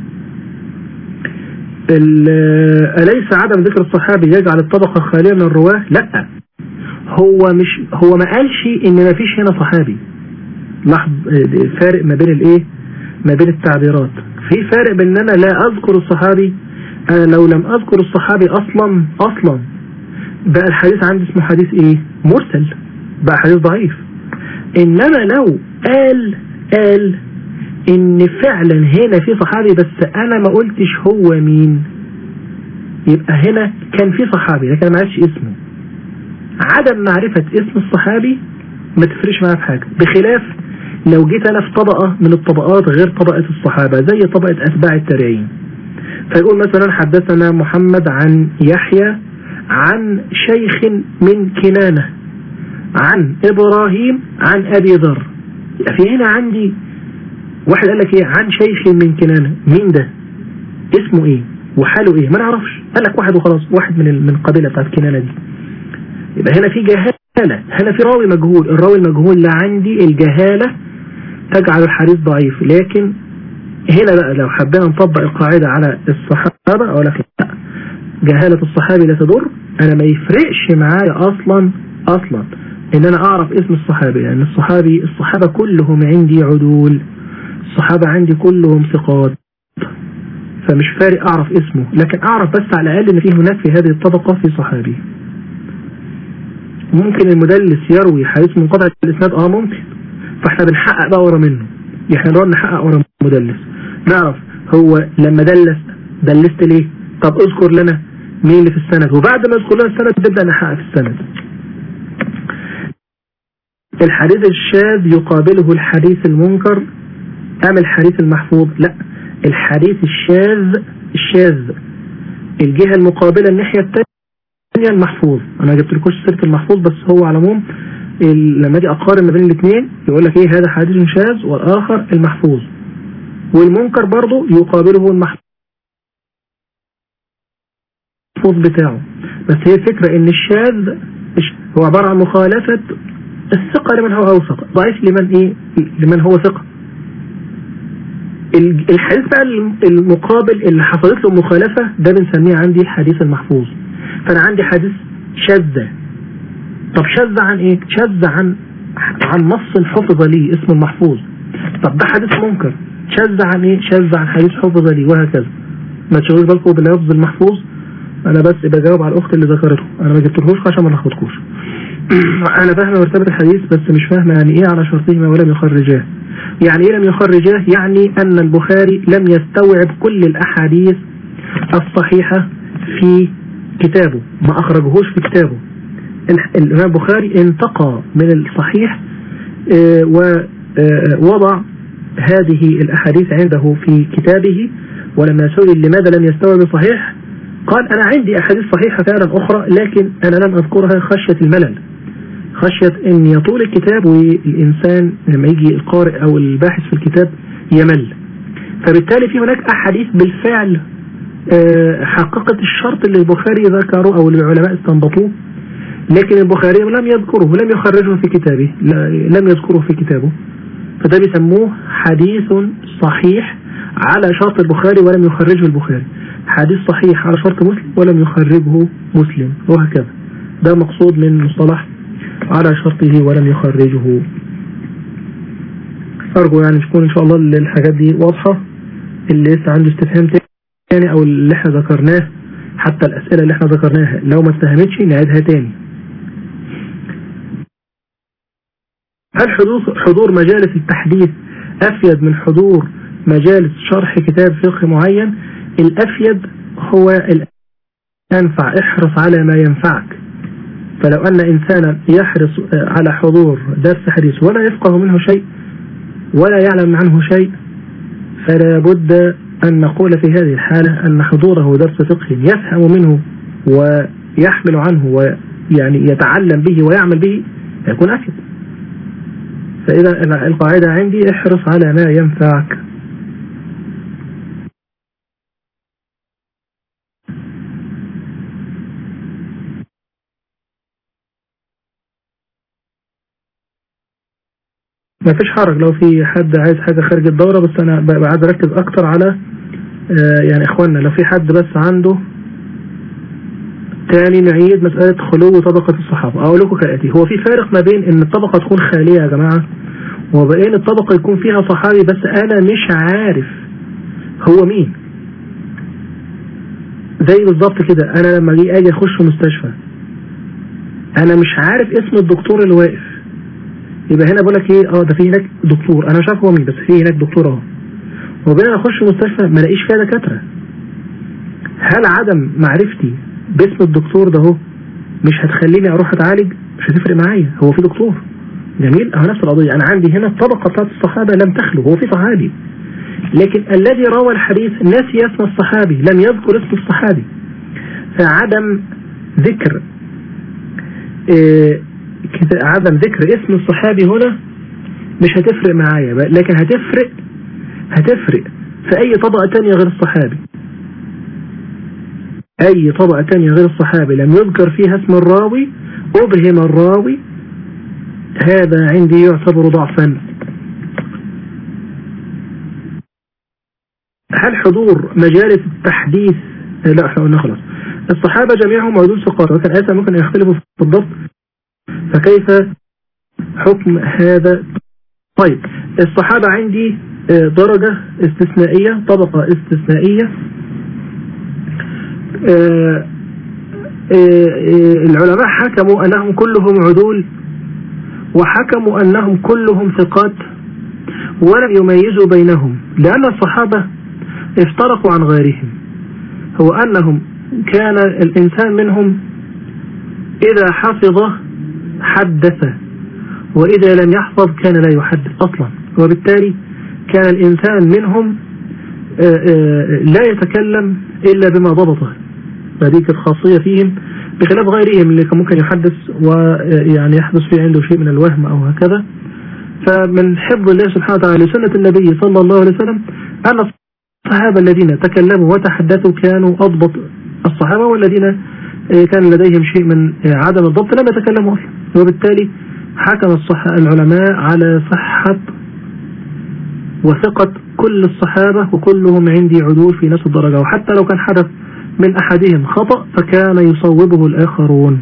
أليس عدم ذكر الصحابي يجعل الطبقة خالية من الرواه؟ لا، هو ما قالش إن ما فيش هنا صحابي. لاحظ فارق ما بين التعبيرات. في فارق بين أنا لا أذكر الصحابي، أنا لو لم أذكر الصحابي أصلا بقى الحديث عندي اسمه حديث إيه؟ مرسل، بقى حديث ضعيف. إنما لو قال إن فعلا هنا في صحابي بس أنا ما قلتش هو مين، يبقى هنا كان في صحابي لكن ما عرفش اسمه. عدم معرفة اسم الصحابي ما تفرقش معاه في حاجة، بخلاف لو جيت أنا في طبقة من الطبقات غير طبقة الصحابة زي طبقة أتباع التابعين، فيقول مثلا حدثنا محمد عن يحيى عن شيخ من كنانة عن إبراهيم عن أبي ذر. في هنا عندي واحد قال لك إيه؟ عن شيخ من كنانة، مين ده؟ اسمه إيه؟ وحاله إيه؟ ما نعرفش، قال لك واحد وخلاص، واحد من قبيلة بتاعت كنانة دي. يبقى هنا في جهالة، هنا في راوي مجهول. الراوي المجهول لا عندي الجهالة تجعل الحديث ضعيف. لكن هنا بقى لو حبينا نطبق القاعدة على الصحابة أو لا، جهالة الصحابي لا تضر. أنا ما يفرقش معايا أصلا إن أنا أعرف اسم الصحابي، لأن الصحابة كلهم عندي عدول، الصحابة عندي كلهم ثقات، فمش فارق أعرف اسمه، لكن أعرف بس على الأقل إن فيه هناك في هذه الطبقة في صحابي. ممكن المدلس يروي حديث منقطع الإسناد، ممكن، فاحنا بنحقق بقى ورا منه، احنا نقعد نحقق ورا المدلس، نعرف هو لما دلست ليه، طب اذكر لنا مين اللي في السند، وبعد ما اذكر لنا السند نبدأ نحقق في السند. الحديث الشاذ يقابله الحديث المنكر أم الحديث المحفوظ؟ لا، الحديث الشاذ الجهة المقابلة الناحية الثانية المحفوظ. أنا جبت لكم سيرة المحفوظ بس هو على العموم لما اجي اقارن ما بين الاثنين يقول لك ايه، هذا حديث شاذ والاخر المحفوظ، والمنكر برضه يقابله المحفوظ بتاعه. بس هي الفكرة ان الشاذ هو عبارة عن مخالفة الثقة لمن هو أوثق، ضعيف لمن هو ثقة. الحديث بقى المقابل اللي حصلت له مخالفة ده بنسميه عندي الحديث المحفوظ. فأنا عندي حديث شاذ. طب شاذ عن ايه؟ شاذ عن نص حفظ لي اسمه المحفوظ. طب ده حديث منكر، شاذ عن ايه؟ شاذ عن حديث حفظ لي، وهكذا. ما تشغلوش بالكم باللفظ المحفوظ، انا بس بجاوب على الاخت اللي ذكرته، انا ما جبتلهوش عشان ما نلخبطكوش. انا فاهم مرتبة الحديث بس مش فاهم يعني ايه على شرطهما ولم يخرجاه. يعني ايه لم يخرجاه؟ يعني ان البخاري لم يستوعب كل الاحاديث الصحيحة في كتابه، ما اخرجهوش في كتابه. الامام البخاري انتقى من الصحيح ووضع هذه الاحاديث عنده في كتابه، ولما سئل لماذا لم يستوعب الصحيح قال انا عندي احاديث صحيحة فعلا اخرى لكن انا لم اذكرها خشية الملل، خشية ان يطول الكتاب والانسان لما يجي القارئ او الباحث في الكتاب يمل. فبالتالي في هناك احاديث بالفعل حققت الشرط اللي البخاري ذكره او العلماء استنبطوه، لكن البخاري لم يذكره ولم يخرجه في كتابه، لم يذكره في كتابه، فده بيسموه حديث صحيح على شرط البخاري ولم يخرجه البخاري، حديث صحيح على شرط مسلم ولم يخرجه مسلم، وهكذا. ده مقصود من مصطلح على شرطه ولم يخرجه. أرجو يعني تكون إن شاء الله الحاجات دي واضحة. اللي لسه عنده استفهام تاني أو اللي احنا ذكرناه، حتى الأسئلة اللي احنا ذكرناها لو ما استهمتش نعيدها تاني. هل حضور مجالس التحديث أفيد من حضور مجالس شرح كتاب فقه معين؟ الأفيد هو الأنفع. احرص على ما ينفعك. فلو أن إنسانا يحرص على حضور درس حديث ولا يفقه منه شيء ولا يعلم عنه شيء، فلا بد أن نقول في هذه الحالة أن حضوره درس فقه يفهم منه ويحمل عنه ويعني يتعلم به ويعمل به يكون أفيد. فإذا القاعدة عندي احرص على ما ينفعك. ما فيش حرج لو في حد عايز حاجة خارج الدورة، بس أنا بعد أركز أكتر على يعني إخواننا لو في حد بس عنده تاني نعيد مسألة خلو طبقة الصحابة. أقول لكم كالآتي: هو في فارق ما بين إن الطبقة تكون خالية يا جماعة وبين الطبقة يكون فيها صحابي بس أنا مش عارف هو مين. زي بالظبط كده أنا لما أجي أخش مستشفى أنا مش عارف اسم الدكتور اللي واقف، يبقى هنا بقول لك ايه؟ ده في هناك دكتور انا مش عارف هو مين بس في هناك دكتور اهو. وبين اخش مستشفى ما الاقيش فيها دكاتره، هل عدم معرفتي باسم الدكتور ده هو مش هتخليني اروح اتعالج؟ مش هتفرق معايا، هو في دكتور. جميل. اهو نفس القضيه، انا عندي هنا الطبقه بتاعت الصحابه لم تخلو، هو في صحابي لكن الذي روى الحديث نسي اسم الصحابي، لم يذكر اسم الصحابي. فعدم ذكر عدم ذكر اسم الصحابي هنا مش هتفرق معايا، لكن هتفرق في اي طبقة تانية غير الصحابي. اي طبقة تانية غير الصحابي لم يذكر فيها اسم الراوي، ابهم الراوي، هذا عندي يعتبر ضعفا. هل حضور مجالس التحديث؟ لا احنا قلنا خلاص الصحابة جميعهم عدول ثقات، وكان آسا ممكن يختلفوا في الضبط، فكيف حكم هذا؟ طيب الصحابة عندي درجة استثنائية، طبقة استثنائية. العلماء حكموا أنهم كلهم عدول وحكموا أنهم كلهم ثقات ولم يميزوا بينهم، لأن الصحابة افترقوا عن غيرهم. هو أنهم كان الإنسان منهم إذا حفظ حدث وإذا لم يحفظ كان لا يحدث أصلا، وبالتالي كان الإنسان منهم لا يتكلم إلا بما ضبطه، فهذه الخاصية فيهم بخلاف غيرهم اللي كان ممكن يحدث ويعني يحدث فيه عنده شيء من الوهم أو هكذا. فمن حفظ الله سبحانه وتعالى لسنة النبي صلى الله عليه وسلم أن الصحابة الذين تكلموا وتحدثوا كانوا أضبط الصحابة، والذين كان لديهم شيء من عدم الضبط لم يتكلموا أصلا، وبالتالي حكم العلماء على صحة وثقة كل الصحابة وكلهم عندي عدول في نفس الدرجة، وحتى لو كان حدث من أحدهم خطأ فكان يصوبه الآخرون.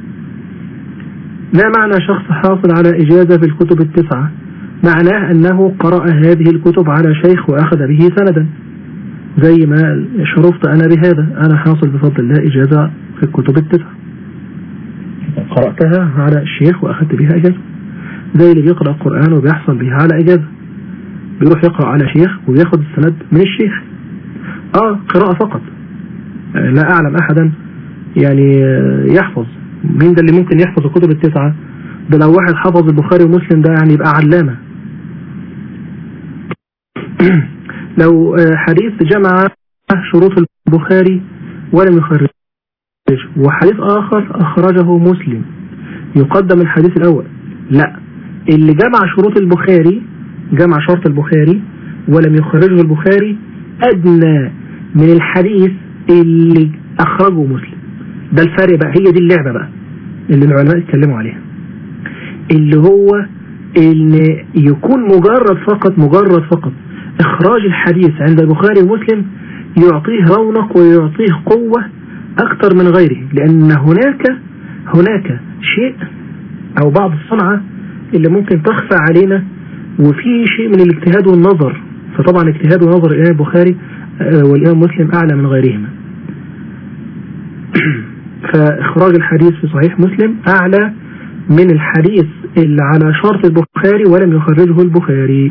ما معنى شخص حاصل على إجازة في الكتب التسعة؟ معناه أنه قرأ هذه الكتب على شيخ وأخذ به سندا، زي ما شرفت أنا بهذا، أنا حاصل بفضل الله إجازة في الكتب التسعة، قرأتها على الشيخ وأخذت بها إجازة، زي اللي بيقرأ القرآن وبيحصل بها على إجازة، بيروح يقرأ على شيخ وياخد السند من الشيخ. قراءة فقط، لا أعلم أحدا يعني يحفظ. مين ده اللي ممكن يحفظ الكتب التسعة؟ ده لو واحد حفظ البخاري ومسلم ده يعني يبقى علامة. لو حديث جمع شروط البخاري ولم يخرج، وحديث آخر أخرجه مسلم، يقدم الحديث الأول؟ لا، اللي جمع شروط البخاري، جمع شرط البخاري ولم يخرجه البخاري أدنى من الحديث اللي أخرجه مسلم. ده الفرق بقى، هي دي اللعبة بقى اللي العلماء اتكلموا عليها، اللي هو ان يكون مجرد فقط اخراج الحديث عند البخاري ومسلم يعطيه رونق ويعطيه قوة اكتر من غيره، لان هناك شيء او بعض الصنعة اللي ممكن تخفى علينا، وفي شيء من الاجتهاد والنظر، فطبعا اجتهاد ونظر الامام البخاري والامام مسلم اعلى من غيرهما. فاخراج الحديث في صحيح مسلم اعلى من الحديث اللي على شرط البخاري ولم يخرجه البخاري.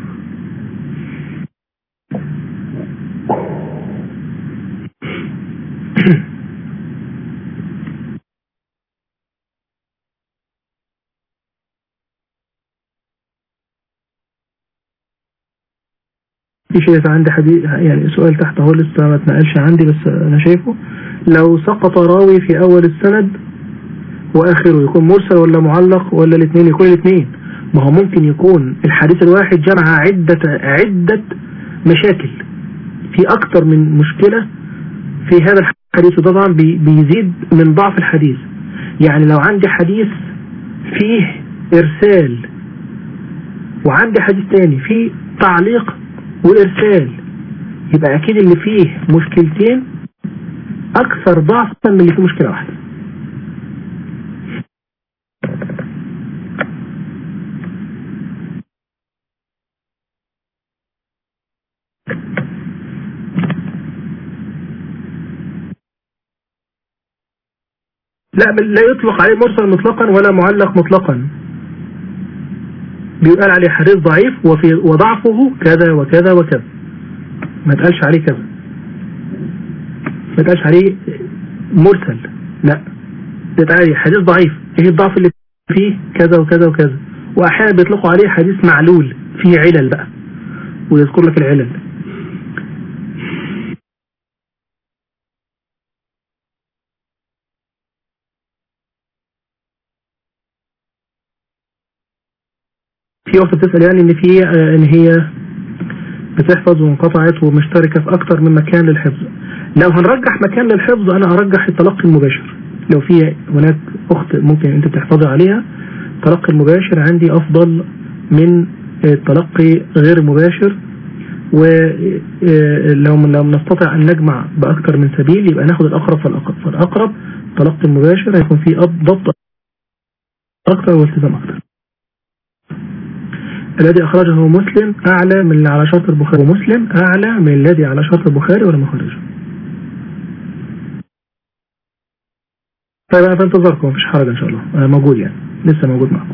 في شيء عندي حديث يعني سؤال تحت هو لسه ما اتنقلش عندي بس انا شايفه، لو سقط راوي في اول السند واخره يكون مرسل ولا معلق ولا الاثنين؟ يكون الاثنين. ما هو ممكن يكون الحديث الواحد جمع عدة مشاكل، في اكتر من مشكلة في هذا الحديث، وطبعا بيزيد من ضعف الحديث. يعني لو عندي حديث فيه ارسال وعندي حديث تاني فيه تعليق وارسال، يبقى اكيد اللي فيه مشكلتين اكثر ضعفا من اللي فيه مشكلة واحدة. لا يطلق عليه مرسل مطلقا ولا معلق مطلقا، بيقال عليه حديث ضعيف وضعفه كذا وكذا وكذا، ما تقالش عليه كذا، ما تقالش عليه مرسل، لا تقال عليه حديث ضعيف، ايه الضعف اللي فيه؟ كذا وكذا وكذا. واحيانا بيطلقوا عليه حديث معلول فيه علل بقى ويذكر لك العلل. في وقت بتسأل يعني ان هي بتحفظ وانقطعت ومشتركة في اكتر من مكان للحفظ. لو هنرجح مكان للحفظ انا ارجح التلقي المباشر، لو في هناك اخت ممكن انت تحفظي عليها، التلقي المباشر عندي افضل من التلقي غير المباشر. ولو نستطيع ان نجمع باكتر من سبيل يبقى ناخد الاقرب فالاقرب التلقي المباشر هيكون فيه ضبط اكتر والتزام اكتر. الذي أخرجه مسلم أعلى من اللي على شرط البخاري، ومسلم أعلى من الذي على شرط البخاري ولا مخرجه. طيب أنا في انتظاركم، مفيش حرج إن شاء الله، أنا موجود يعني لسه موجود معكم.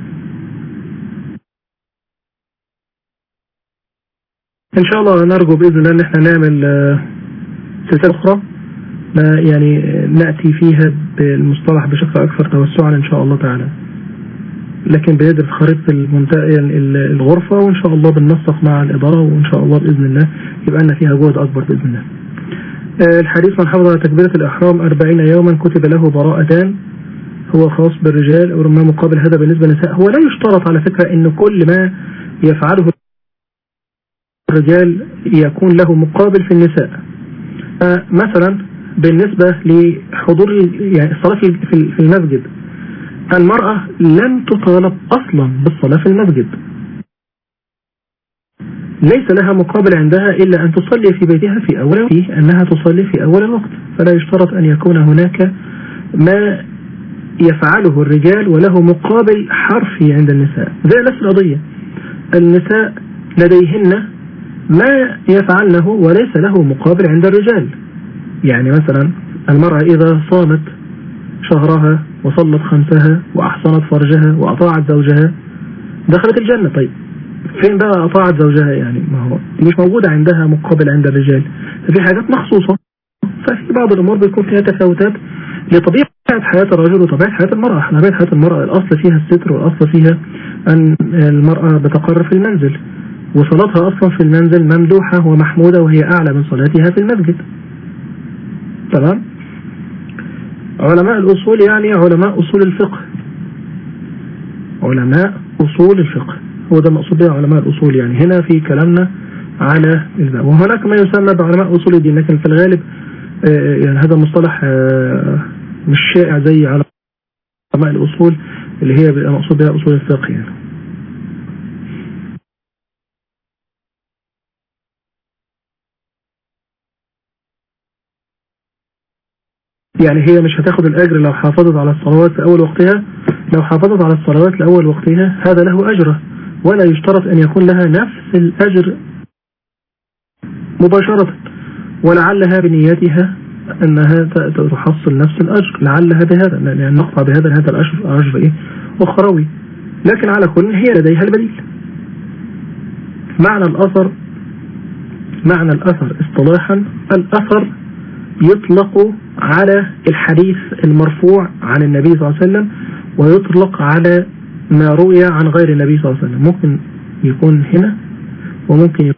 إن شاء الله نرجو بإذن الله إن احنا نعمل سلسلة أخرى يعني نأتي فيها بالمصطلح بشكل أكثر توسعا إن شاء الله تعالى، لكن بندرس خريطة الغرفة وإن شاء الله بننسق مع الإدارة، وإن شاء الله بإذن الله يبقى لنا فيها جهد أكبر بإذن الله. الحديث من حفظ على تكبيرة الإحرام 40 يوما كتب له براءتان، هو خاص بالرجال أو ما مقابل هذا بالنسبة للنساء؟ هو لا يشترط على فكرة إن كل ما يفعله الرجال يكون له مقابل في النساء. مثلا بالنسبة لحضور يعني الصلاة في المسجد، المرأة لم تطالب أصلا بالصلاة في المسجد، ليس لها مقابل عندها إلا أن تصلي في بيتها في أول وقت، أنها تصلي في أول الوقت، فلا يشترط أن يكون هناك ما يفعله الرجال وله مقابل حرفي عند النساء. زي نفس القضية، النساء لديهن ما يفعلنه وليس له مقابل عند الرجال. يعني مثلا المرأة إذا صامت شهرها وصلت خمسها وأحصنت فرجها وأطاعت زوجها دخلت الجنة. طيب فين بقى أطاعت زوجها؟ يعني ما هو مش موجودة عندها مقابل عند الرجال، ففي حاجات مخصوصة، ففي بعض الأمور بيكون فيها تفاوتات لطبيعة حياة الرجل وطبيعة حياة المرأة. طبيعة حياة المرأة الأصل فيها الستر، والأصل فيها أن المرأة بتقر في المنزل، وصلاتها أصلا في المنزل ممدوحة ومحمودة، وهي أعلى من صلاتها في المسجد. تمام. علماء الأصول يعني علماء أصول الفقه، علماء أصول الفقه هو ده المقصود به علماء الأصول. يعني هنا في كلامنا على الباب، وهناك ما يسمى بعلماء أصول الدين، لكن في الغالب يعني هذا المصطلح مش شائع زي علماء الأصول اللي هي بيبقى مقصود بها أصول الفقه. يعني هي مش هتاخد الأجر لو حافظت على الصلوات في أول وقتها، لو حافظت على الصلوات لأول وقتها هذا له أجره، ولا يشترط أن يكون لها نفس الأجر مباشرة، ولعلها بنيتها أنها تحصل نفس الأجر، لعلها بهذا، لأن نقطع بهذا هذا الأجر إيه أخروي. لكن على كل هي لديها البديل. معنى الأثر اصطلاحا، الأثر يطلق على الحديث المرفوع عن النبي صلى الله عليه وسلم، ويطلق على ما روي عن غير النبي صلى الله عليه وسلم. ممكن يكون هنا وممكن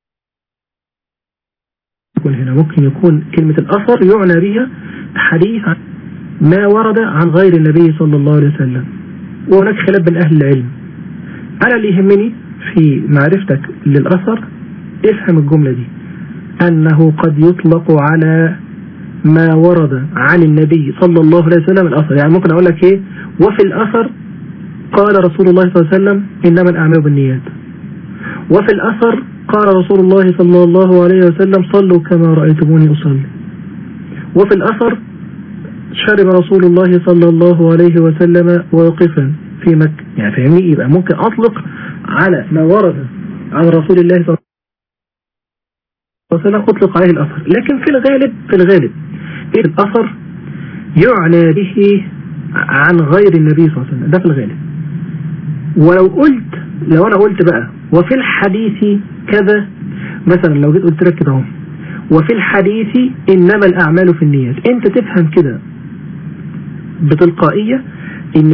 يكون هنا. ممكن يكون كلمة الأثر يعنى بها حديث ما ورد عن غير النبي صلى الله عليه وسلم، وهناك خلاف بين أهل العلم. أنا اللي يهمني في معرفتك للأثر افهم الجملة دي، أنه قد يطلق على ما ورد عن النبي صلى الله عليه وسلم الأثر. يعني ممكن أقول لك إيه، وفي الأثر قال رسول الله صلى الله عليه وسلم إنما الأعمال بالنيات، وفي الأثر قال رسول الله صلى الله عليه وسلم صلوا كما رأيتموني أصلي، وفي الأثر شرب رسول الله صلى الله عليه وسلم واقفا في مكة. يعني فهمني، يبقى ممكن أطلق على ما ورد عن رسول الله صلى الله عليه وسلم أطلق عليه الأثر، لكن في الغالب الأثر يعنى به عن غير النبي صلى الله عليه وسلم، ده في الغالب. لو أنا قلت بقى وفي الحديث كذا، مثلا لو جيت قلت لك كده اهو وفي الحديث إنما الأعمال في النيات، أنت تفهم كده بتلقائية إن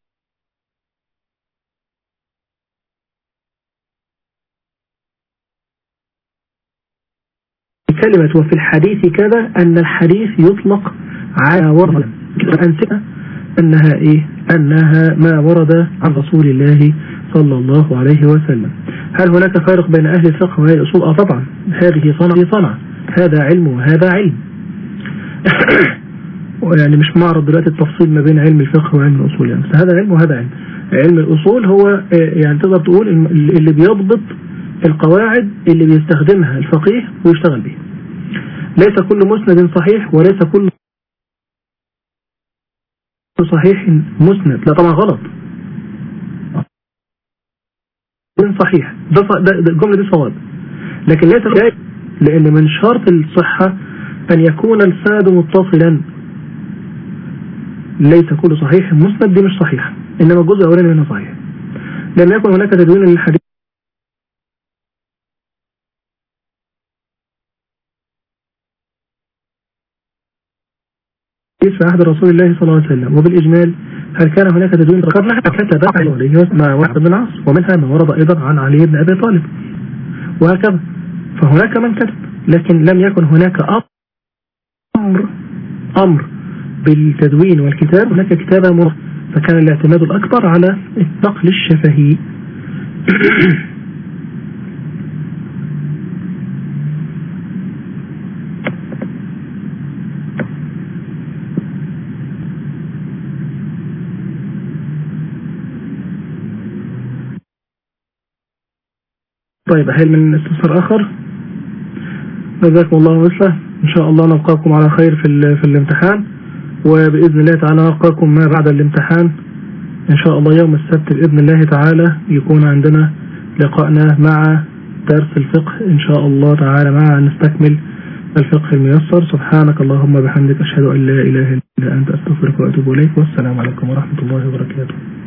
كلمة وفي الحديث كذا أن الحديث يطلق على ورد أنسئة أنها إيه؟ أنها ما ورد عن رسول الله صلى الله عليه وسلم. هل هناك فرق بين أهل الفقه وأهل الأصول؟ طبعا، هذه صنعة، هذا علم وهذا علم. يعني مش معرض دلوقتي التفصيل ما بين علم الفقه وعلم الأصول، يعني هذا علم وهذا علم. علم الأصول هو يعني تقدر تقول اللي بيضبط القواعد اللي بيستخدمها الفقيه ويشتغل بها. ليس كل مسند صحيح، وليس كل صحيح مسند، لا طبعا غلط. صحيح ده الجملة دي صواب، لكن ليس جاي، لأن من شرط الصحة أن يكون السند متصلا. ليس كل صحيح مسند دي مش صحيح، إنما الجزء الأولاني منها صحيح. لم يكن هناك تدوين للحديث في عهد رسول الله صلى الله عليه وسلم، وبالإجمال هل كان هناك تدوين؟ ذكرنا كتب عليه مع واحد بن عاص، ومنها ما ورد أيضا عن علي بن أبي طالب وهكذا. فهناك من كتب، لكن لم يكن هناك أمر بالتدوين والكتاب، هناك كتابة مرة، فكان الاعتماد الأكبر على النقل الشفهي. طيب هل من استفسار آخر؟ جزاكم الله مثله. إن شاء الله نلقاكم على خير في الامتحان، وبإذن الله تعالى نلقاكم ما بعد الامتحان إن شاء الله يوم السبت بإذن الله تعالى. يكون عندنا لقاءنا مع درس الفقه إن شاء الله تعالى، مع نستكمل الفقه الميسر. سبحانك اللهم بحمدك، أشهد أن لا إله إلا أنت، أستغفرك وأتوب إليك، والسلام عليكم ورحمة الله وبركاته.